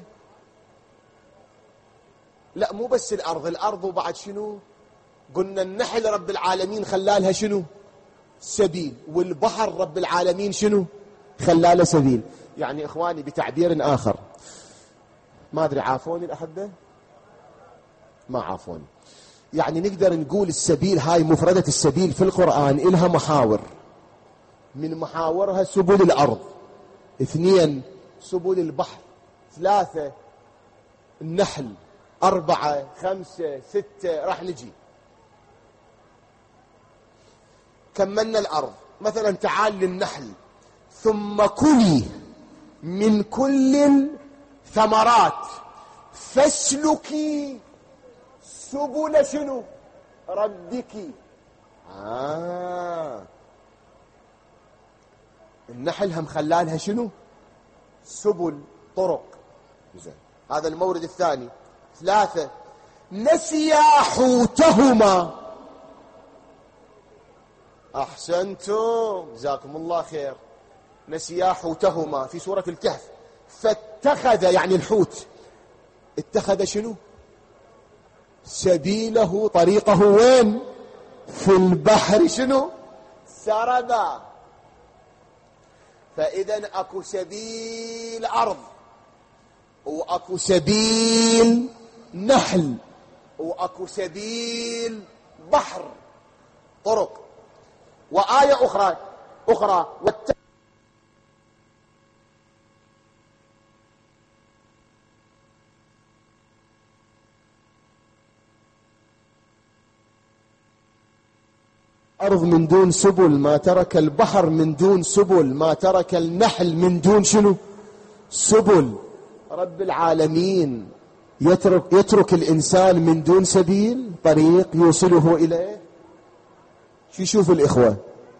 لا، مو بس الأرض وبعد شنو؟ قلنا النحل رب العالمين خلالها شنو؟ سبيل. والبحر رب العالمين شنو؟ خلاله سبيل. يعني إخواني بتعبير آخر، ما أدري عافوني الأحبة؟ ما عافوني. يعني نقدر نقول السبيل هاي مفردة السبيل في القرآن إلها محاور. من محاورها سبل الأرض، 2 سبل البحر، 3 النحل، 4 5 6 راح نجي. كملنا الأرض. مثلا تعال للنحل. ثم كلي من كل الثمرات فاسلكي سبل شنو؟ ربك. النحل هم خلالها شنو؟ سبل، طرق. زين، هذا المورد الثاني. 3 نسيا حوتهما أحسنتم جزاكم الله خير. نسيا حوتهما في سورة الكهف، فاتخذ يعني الحوت اتخذ شنو؟ سبيله، طريقه وين؟ في البحر شنو؟ سربا. فإذا أكو سبيل أرض وأكو سبيل نحل وأكو سبيل بحر، طرق. وآية أخرى أرض من دون سبل ما ترك البحر، من دون سبل ما ترك النحل من دون شنو؟ سبل. رب العالمين يترك الإنسان من دون سبيل، طريق يوصله إليه. شو يشوف الإخوة؟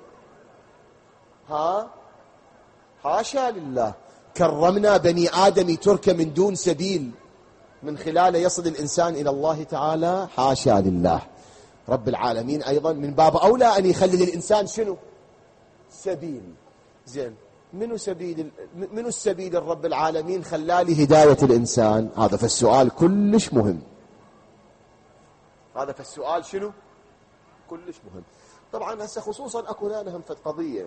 حاشا لله. كرمنا بني آدم يترك من دون سبيل من خلاله يصل الإنسان إلى الله تعالى، حاشا لله. رب العالمين أيضا من باب أولى أن يخلي للإنسان شنو؟ سبيل. زين، منو السبيل الرب العالمين خلالي هداية الإنسان؟ هذا فالسؤال كلش مهم. هذا فالسؤال شنو؟ كلش مهم. طبعا هسه خصوصا أكو لنا هم في قضية،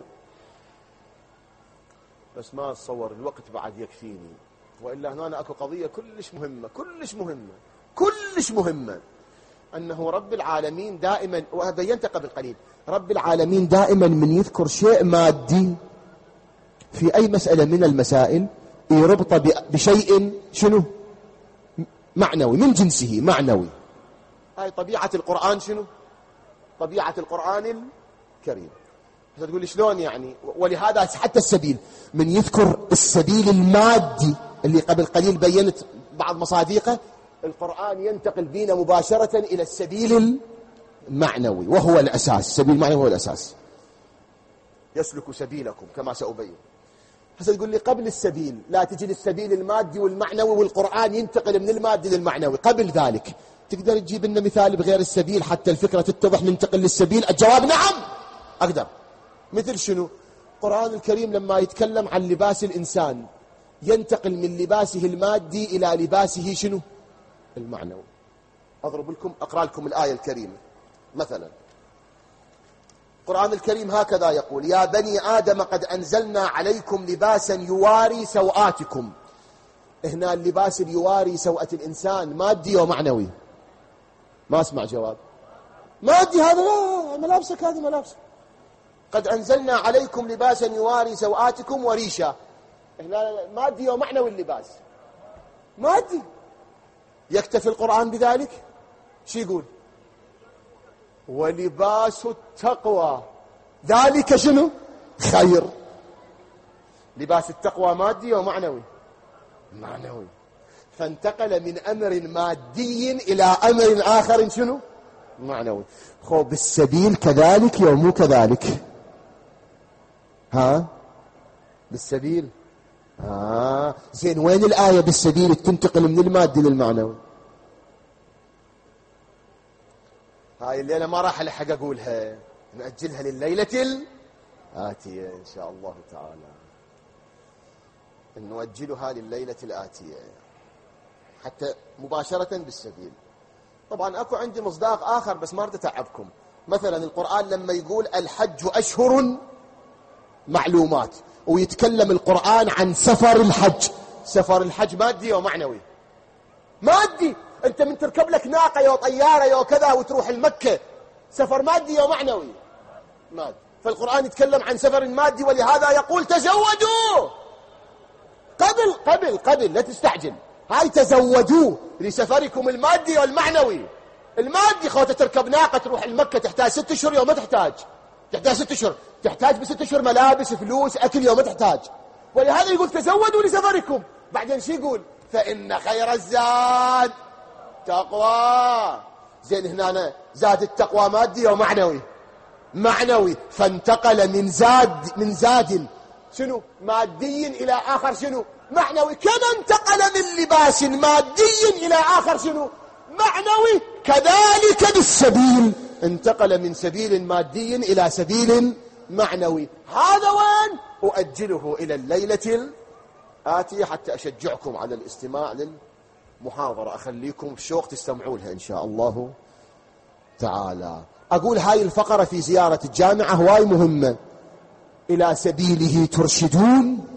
بس ما أتصور الوقت بعد يكفيني، وإلا هنا أكو قضية كلش مهمة كلش مهمة كلش مهمة، أنه رب العالمين دائما، وبينت قبل قليل، رب العالمين دائما من يذكر شيء مادي في أي مسألة من المسائل يربط بشيء شنو؟ معنوي، من جنسه معنوي. هاي طبيعة القرآن شنو؟ طبيعة القرآن الكريم. تقول لي شلون يعني؟ ولهذا حتى السبيل من يذكر السبيل المادي اللي قبل قليل بينت بعض مصادقه، القرآن ينتقل بينا مباشرة إلى السبيل المعنوي وهو الأساس. السبيل المعنوي هو الأساس. يسلك سبيلكم كما سأبين. هسه تقول لي قبل السبيل لا تجي للسبيل المادي والمعنوي، والقرآن ينتقل من المادي للمعنوي. قبل ذلك تقدر تجيب لنا مثال بغير السبيل حتى الفكرة تتضح ننتقل للسبيل؟ الجواب نعم أقدر. مثل شنو؟ القرآن الكريم لما يتكلم عن لباس الإنسان ينتقل من لباسه المادي إلى لباسه شنو؟ المعنوي. أقرأ لكم الآية الكريمة. مثلا القرآن الكريم هكذا يقول: يا بني آدم قد أنزلنا عليكم لباسا يواري سوآتكم. هنا اللباس اللي يواري سوءة الإنسان مادي ومعنوي؟ ما أسمع جواب. مادي هذا، لا ملابسك هذه ملابسك. قد أنزلنا عليكم لباسا يواري سوآتكم وريشا. هنا مادي ومعنوي اللباس مادي. يكتفي القرآن بذلك؟ شو يقول؟ ولباس التقوى ذلك شنو؟ خير. لباس التقوى مادي ومعنوي؟ معنوي. فانتقل من أمر مادي إلى أمر آخر شنو؟ معنوي. خو بالسبيل كذلك يوم مو كذلك؟ بالسبيل زين، وين الآية بالسبيل تنتقل من المادي للمعنوي؟ هاي الليلة ما راح ألحق أقولها، نأجلها لليلة الآتية إن شاء الله تعالى. نؤجلها لليلة الآتية حتى مباشرة بالسبيل. طبعا أكو عندي مصداق آخر بس ما أريد أتعبكم. مثلا القرآن لما يقول الحج أشهر معلومات، ويتكلم القرآن عن سفر الحج. سفر الحج مادي ومعنوي؟ مادي. أنت من تركب لك ناقة يا طيارة يا كذا وتروح المكة، سفر مادي ومعنوي؟ مادي. فالقرآن يتكلم عن سفر مادي، ولهذا يقول تزودوا. قبل لا تستعجل. هاي تزودوا لسفركم المادي والمعنوي. المادي خوته تركب ناقة تروح المكة تحتاج 6 أشهر، يوم ما تحتاج 6 أشهر، تحتاج ب6 أشهر ملابس فلوس أكل، يوم ما تحتاج. ولهذا يقول تزودوا لسفركم. بعدين شو يقول؟ فإن خير الزاد تقوى. زين، هنا زاد التقوى مادي ومعنوي؟ معنوي. فانتقل من زاد شنو؟ مادي إلى آخر شنو؟ معنوي. كما انتقل من لباس مادي إلى آخر شنو؟ معنوي. كذلك بالسبيل انتقل من سبيل مادي إلى سبيل معنوي. هذا وين أؤجله إلى الليلة الآتية حتى أشجعكم على الاستماع للمحاضرة، أخليكم بشوق تستمعوا إن شاء الله تعالى. أقول هاي الفقرة في زيارة الجامعة هواي مهمة. إلى سبيله ترشدون،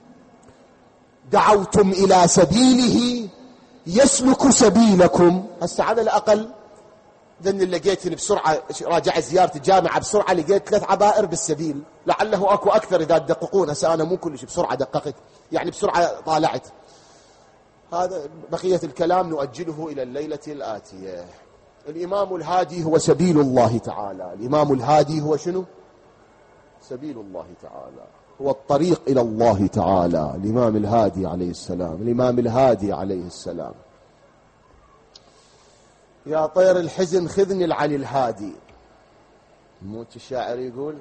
دعوتم إلى سبيله يسلك سبيلكم. هسه على الأقل ذن اللي لقيتني بسرعة راجع زيارة الجامعة بسرعة لقيت 3 عبائر بالسبيل، لعله أكو أكثر إذا تدققون. هسه أنا مو كلش بسرعة دققت، يعني بسرعة طالعت. هذا بقية الكلام نؤجله إلى الليلة الآتية. الإمام الهادي هو سبيل الله تعالى. الإمام الهادي هو شنو؟ سبيل الله تعالى، هو الطريق إلى الله تعالى. الإمام الهادي عليه السلام، الإمام الهادي عليه السلام. يا طير الحزن خذني العلي الهادي، موت الشاعر يقول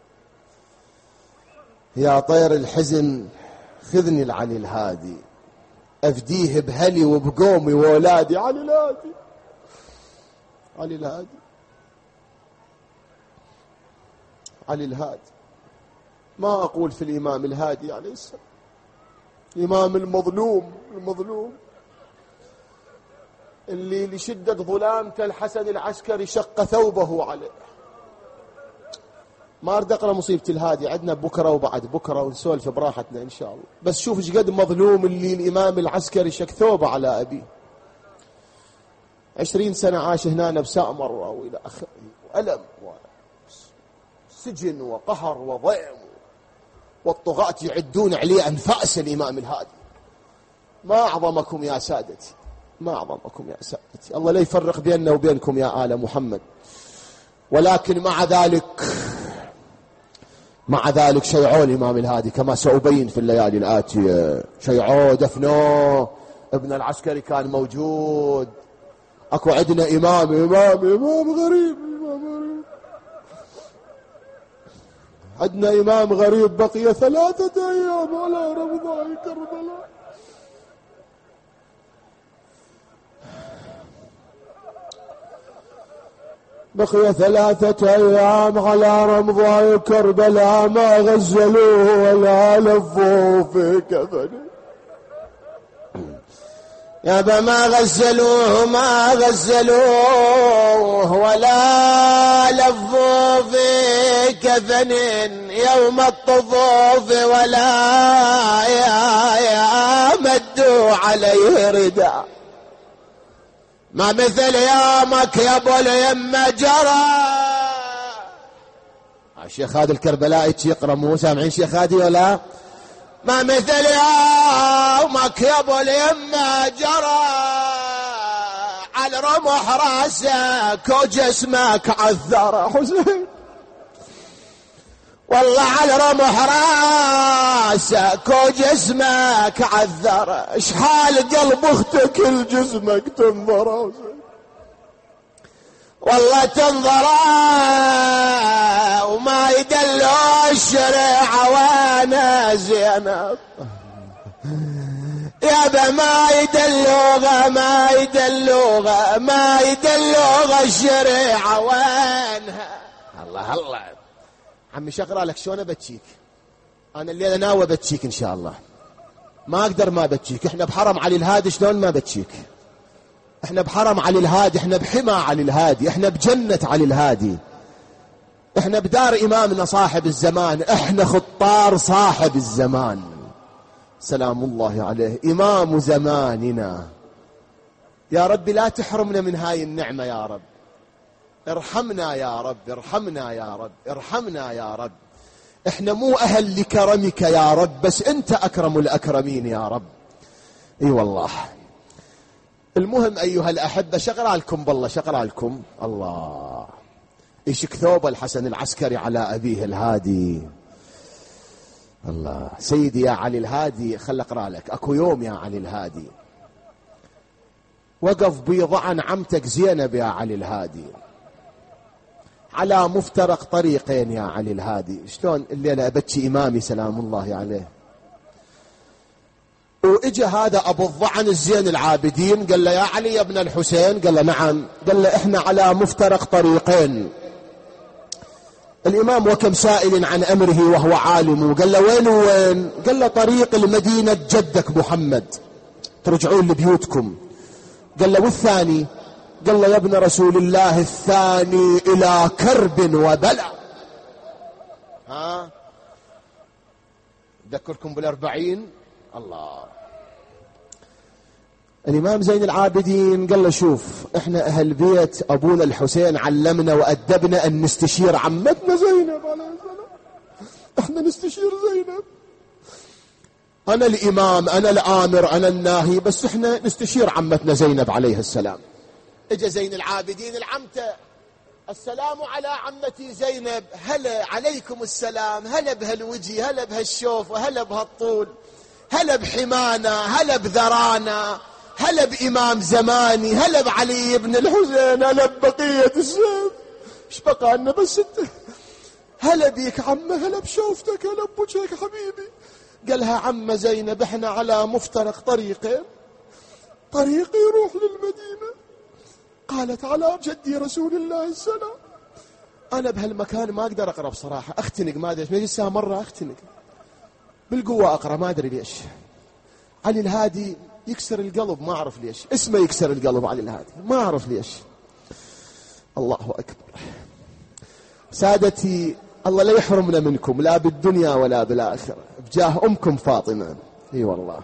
يا طير الحزن خذني العلي الهادي، أفديه بهلي وبقومي وولادي. علي الهادي، علي الهادي، علي الهادي. ما أقول في الإمام الهادي عليه السلام، الإمام المظلوم، المظلوم اللي لشدة ظلامته الحسن العسكري شق ثوبه عليه. ما أريد أقرأ مصيبة الهادي، عندنا بكرة وبعد بكرة ونسولف براحتنا إن شاء الله. بس شوف إيش قد مظلوم اللي الإمام العسكري شق ثوبه على أبيه. 20 سنة عاش هنا بساء مرة وإلى آخره، وألم وسجن وقهر وضيم، والطغاة يعدون عليه أنفاس الإمام الهادي. ما أعظمكم يا سادتي، ما أعظمكم يا سادتي. الله لا يفرق بيننا وبينكم يا آل محمد. ولكن مع ذلك شيعوا الإمام الهادي كما سأبين في الليالي الآتية. شيعوا، دفنوه. ابن العسكري كان موجود. أكو عندنا إمام غريب، عندنا إمام غريب بقي 3 أيام على رمضان كربلاء. بقي 3 أيام على رمضان كربلاء، ما غزلوه ولا لفوه في كفنه. يابا ما غزلوه، ما غزلوه ولا لفوه في كفن يوم الطفوف، ولا يا مدوا عليه رداء. ما مثل يومك يا ابو اليمه جرى. الشيخ هادي الكربلائي يقرا، مو سامعين شيخ هادي ولا؟ ما مثل يومك يا ابو اليمه جرى، على رمح راسك وجسمك عذر. حسين والله على رمح راسك وجسمك عذر، اشحال قلب اختك لجسمك تنظر. والله تنظر وما يدلوا الشريعة وانا زينب. يابا ما يدلوغا، ما يدلوغا، ما يدلوغا الشريعة وينها. الله الله عمي شقرا لك شلون بتشيك. انا الليله ناوي بتشيك ان شاء الله، ما اقدر ما بتشيك. احنا بحرم علي الهادي، شلون ما بتشيك؟ احنا بحرم علي الهادي، احنا بحمى علي الهادي، احنا بجنة علي الهادي، احنا بدار امامنا صاحب الزمان، احنا خطار صاحب الزمان سلام الله عليه، امام زماننا. يا رب لا تحرمنا من هاي النعمة يا رب، ارحمنا يا رب، ارحمنا يا رب، ارحمنا يا رب. احنا مو اهل لكرمك يا رب، بس انت اكرم الاكرمين يا رب. اي والله. المهم ايها الاحبه، شقرا لكم بالله، شقرا لكم. الله يشك ثوب الحسن العسكري على ابيه الهادي. الله سيدي يا علي الهادي، خل اقرا لك. اكو يوم يا علي الهادي وقف بيض عن عمتك زينب يا علي الهادي على مفترق طريقين يا علي الهادي. شلون الليله ابكي امامي سلام الله عليه، واجا هذا ابو الضعن الزين العابدين قال له يا علي يا ابن الحسين، قال له نعم، قال له احنا على مفترق طريقين. الامام وكم سائل عن امره وهو عالم، قال له وين وين؟ قال له طريق المدينة جدك محمد ترجعون لبيوتكم. قال له والثاني؟ قال له يا ابن رسول الله الثاني الى كرب وبلى. ها ذكركم بالأربعين. الله. الإمام زين العابدين قال له شوف احنا أهل بيت أبونا الحسين علمنا وأدبنا أن نستشير عمتنا زينب عليه السلام، احنا نستشير زينب، أنا الإمام أنا الآمر أنا الناهي، بس احنا نستشير عمتنا زينب عليه السلام. اجا زين العابدين العمته، السلام على عمتي زينب. هلا عليكم السلام، هلا بهالوجه، هلا بهالشوف، هلا بهالطول، هلا بحمانا، هلا بذرانا، هلا بإمام زماني، هلا بعلي بن الحسين، هلا ببقية الشيب، ايش بقى لنا بس انت؟ هلا بيك عمه، هلا بشوفتك، هلا بوجهك حبيبي. قالها عمه زينب احنا على مفترق طريقين، طريق يروح للمدينة. قالت على جدي رسول الله السلام، انا بهالمكان ما اقدر اقرا بصراحه، اختنق، ما ادري ليش مره اختنق بالقوه اقرا، ما ادري ليش. علي الهادي يكسر القلب، ما اعرف ليش اسمه يكسر القلب علي الهادي، ما اعرف ليش. الله اكبر. سادتي الله لا يحرمنا منكم لا بالدنيا ولا بالاخره، بجاه امكم فاطمه. اي والله.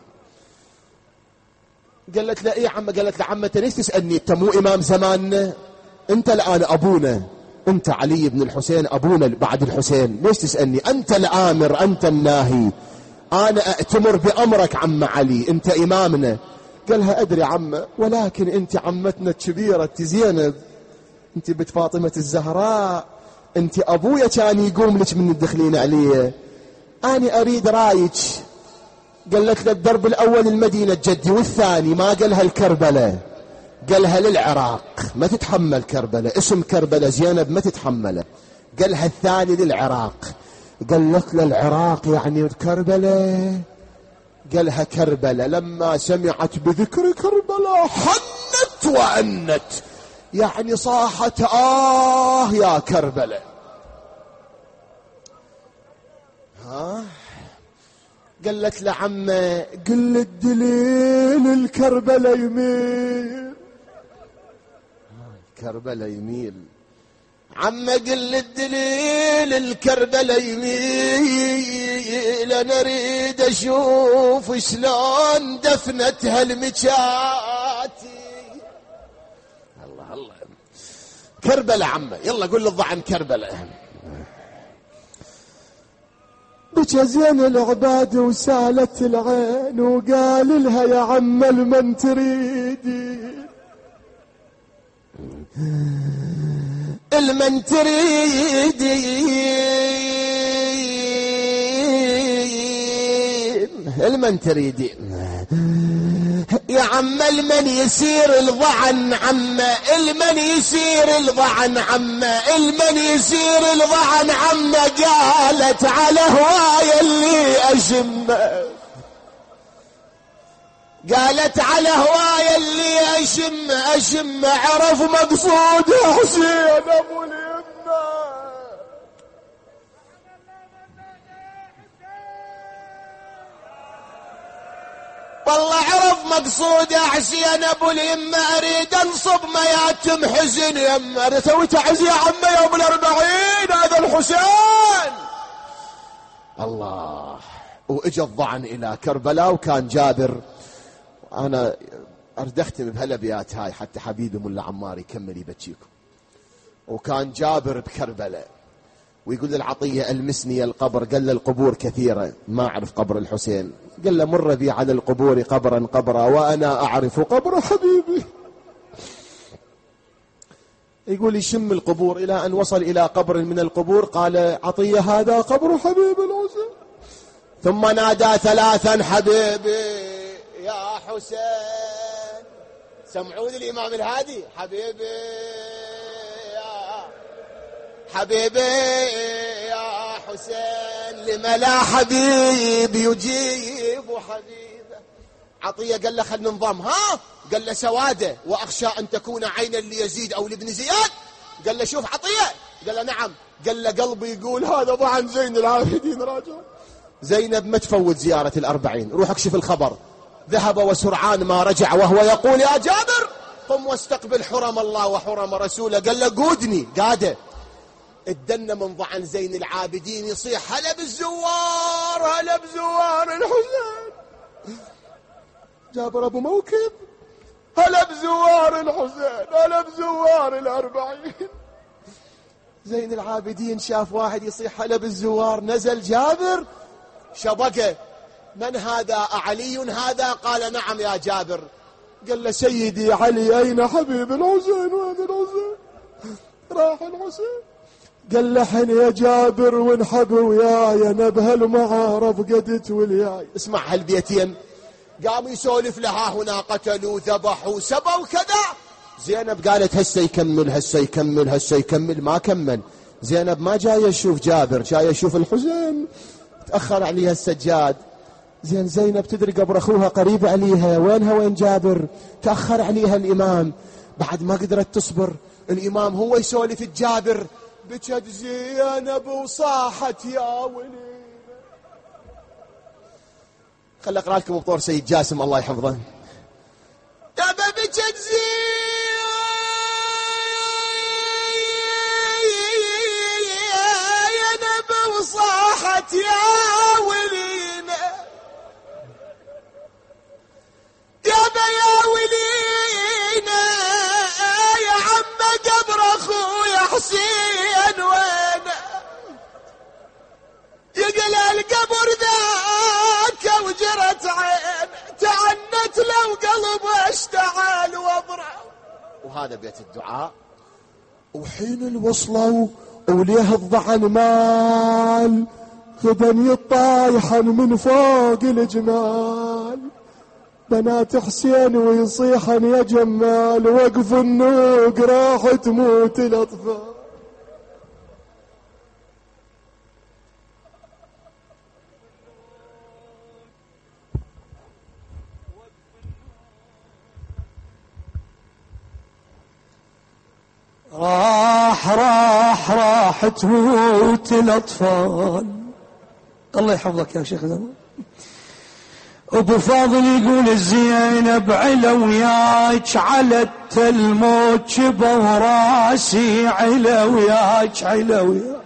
قالت له ايه عمه؟ قالت له عمه ليش تسالني؟ انت مو امام زماننا؟ انت الان ابونا، انت علي بن الحسين ابونا بعد الحسين، ليش تسالني؟ انت الامر انت الناهي، انا اتمر بامرك عم علي، انت امامنا. قالها ادري عمه، ولكن انت عمتنا الكبيره انت زينب، انت بنت فاطمه الزهراء، انت ابويا كان يقوم لك من تدخلين عليه، انا اريد رايك. قالت له الدرب الاول المدينه جدي، والثاني ما قالها الكربلاء، قالها للعراق، ما تتحمل كربلاء، اسم كربلاء زينب ما تتحمله، قالها الثاني للعراق. قالت له العراق يعني كربلاء؟ قالها كربلاء. لما سمعت بذكر كربلاء حنت وأنت، يعني صاحت يا كربلاء. ها قالت له عمه قل الدليل الكربلاء يميل، كربلاء يميل عمه، قل الدليل الكربلاء يميل، انا اريد اشوف شلون دفنتها المكاتي. الله الله كربلاء عمه، يلا قل للضعن كربلاء. بكى زين العباد وسالت العين، وقال لها يا عم المن تريدين، المن تريدين، المن تريدين يا عم المن يسير الضعن عمه، المن يسير الضعن عمه، المن يسير الضعن عمه. قالت على هواي اللي اشمه، قالت على هواي اللي اشم عرف مقصود حسين ابو اليمه. والله عرف مقصود حسين ابو اليمه، اريد انصب مياتم حزن يمه. سوي تعزيه يا عمي يوم ال40 هذا الحسين. الله. واجا الضعن الى كربلاء، وكان جابر، انا اريد اختم بهالابيات هاي حتى حبيبي ملا عمار يكمل يبكيكم. وكان جابر بكربلاء ويقول للعطية المسني القبر، قال له القبور كثيرة ما أعرف قبر الحسين، قال له مر بي على القبور قبرا قبرا وأنا أعرف قبر حبيبي. يقول يشم القبور إلى أن وصل إلى قبر من القبور، قال عطية هذا قبر حبيب الحسين. ثم نادى ثلاثا حبيبي يا حسين. سمعوني الإمام الهادي، حبيبي حبيبي يا حسين، لما لا حبيب يجيب حبيبه. عطية قال له خل ننضم. ها؟ قال له سوادة وأخشى أن تكون عينا ليزيد أو لابن زياد. قال له شوف عطية. قال له نعم. قال له قلبي يقول هذا ضعن زين العابدين راجع. زينب ما تفوت زيارة 40، روح اكشف الخبر. ذهب وسرعان ما رجع وهو يقول يا جابر قم واستقبل حرم الله وحرم رسوله. قال له قودني. قاده. اتدنى من ضعن زين العابدين يصيح هلا بالزوار، هلا بزوار الحسين. جابر ابو موكب هلا بزوار الحسين، هلا بزوار 40. زين العابدين شاف واحد يصيح هلا بالزوار، نزل جابر شبكه. من هذا؟ أعلي هذا؟ قال نعم يا جابر. قال له سيدي علي أين حبيب الحسين؟ وين الحسين؟ راح الحسين. قال له حن يا جابر وانحب وياي انا بهالمعارف قدت وياي. اسمع هالبيتين. قام يسولف لها هنا قتلوا ذبحوا سبوا كذا. زينب قالت هسه يكمل هسه يكمل هسه يكمل. ما كمل. زينب ما جايه تشوف جابر، جايه تشوف الحسين. تأخر عليها السجاد. زينب تدري قبر اخوها قريب عليها، وينها وين جابر؟ تأخر عليها الامام. بعد ما قدرت تصبر الامام هو يسولف الجابر. بكت زينب وصاحت يا ولي. خل اقرا لكم بطور سيد جاسم الله يحفظه. بكت زينب وصاحت يا ولينا، يا ولينا يا عم قبر اخويا حسين وين؟ يقل القبر ذاك وجرت عين، تعنت لو قلب اشتعل وضرع. وهذا بيت الدعاء. وحين الوصلوا وليه الضعن مال، غدا يطايحن من فوق الجمال. بنات حسين ويصيحن يا جمال، وقف النوق راح تموت الاطفال. راح تموت الأطفال. الله يحفظك يا شيخ زمان. أبو فاضل يقول زينب علوياك على التلموت شبه راسي، علوياك علوياك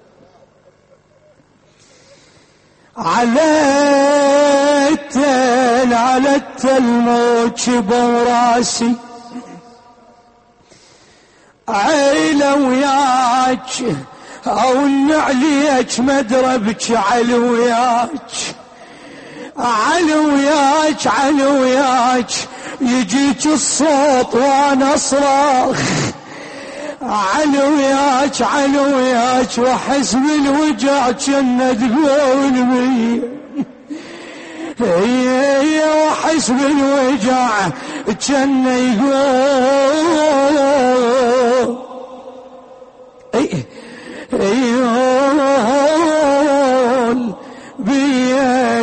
على التلموت شبه راسي، عيلة وياك او النعليك مدربك علوياك، علوياك علوياك يجيك الصوت وانا اصرخ، علوياك علوياك واحس بالوجع كنا تقول بي، هي واحس بالوجع كنا يقول بي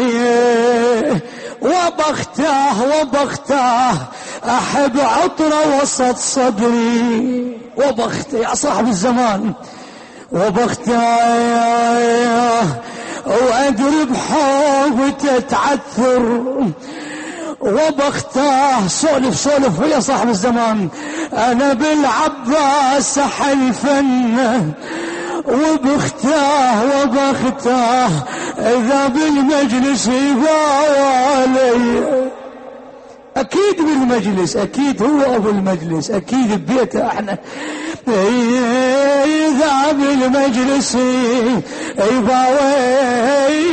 وبختاه احب عطره وسط صدري، وبختاه يا صاحب الزمان، وبختاه وادري بحوبته تعثر، وبختاه سولف يا صاحب الزمان. انا بالعباس حلفن وبختاه اذا بالمجلس يباوى علي، اكيد بالمجلس، اكيد هو ابو المجلس، اكيد ببيته احنا، اذا بالمجلس يباوى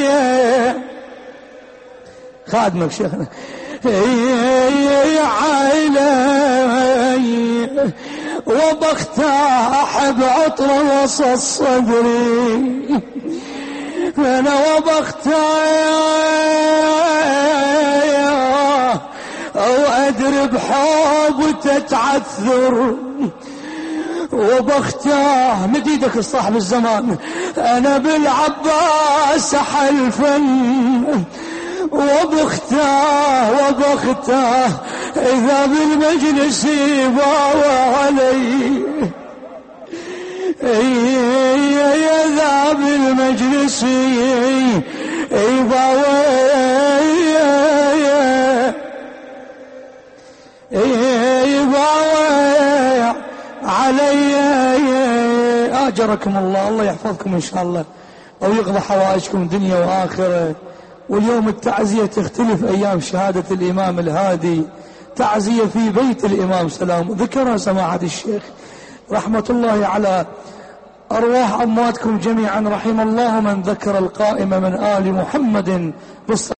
خادمك شيخنا عيلي، وبختاه احب عطر وسط صدري، انا وبختاه وادري بحب تتعثر، وبختاه مد ايدك صاحب الزمان. انا بالعباس حلفا وبختاه إذا بالمجلس باوى علي، إذا بالمجلس باوى علي. آجركم الله، الله يحفظكم إن شاء الله ويقضى حوائجكم دنيا وآخرة. واليوم التعزية تختلف أيام شهادة الإمام الهادي، تعزية في بيت الإمام سلام ذكرها سماحة الشيخ رحمة الله على أرواح أمواتكم جميعا. رحم الله من ذكر القائم من آل محمد بالصلاة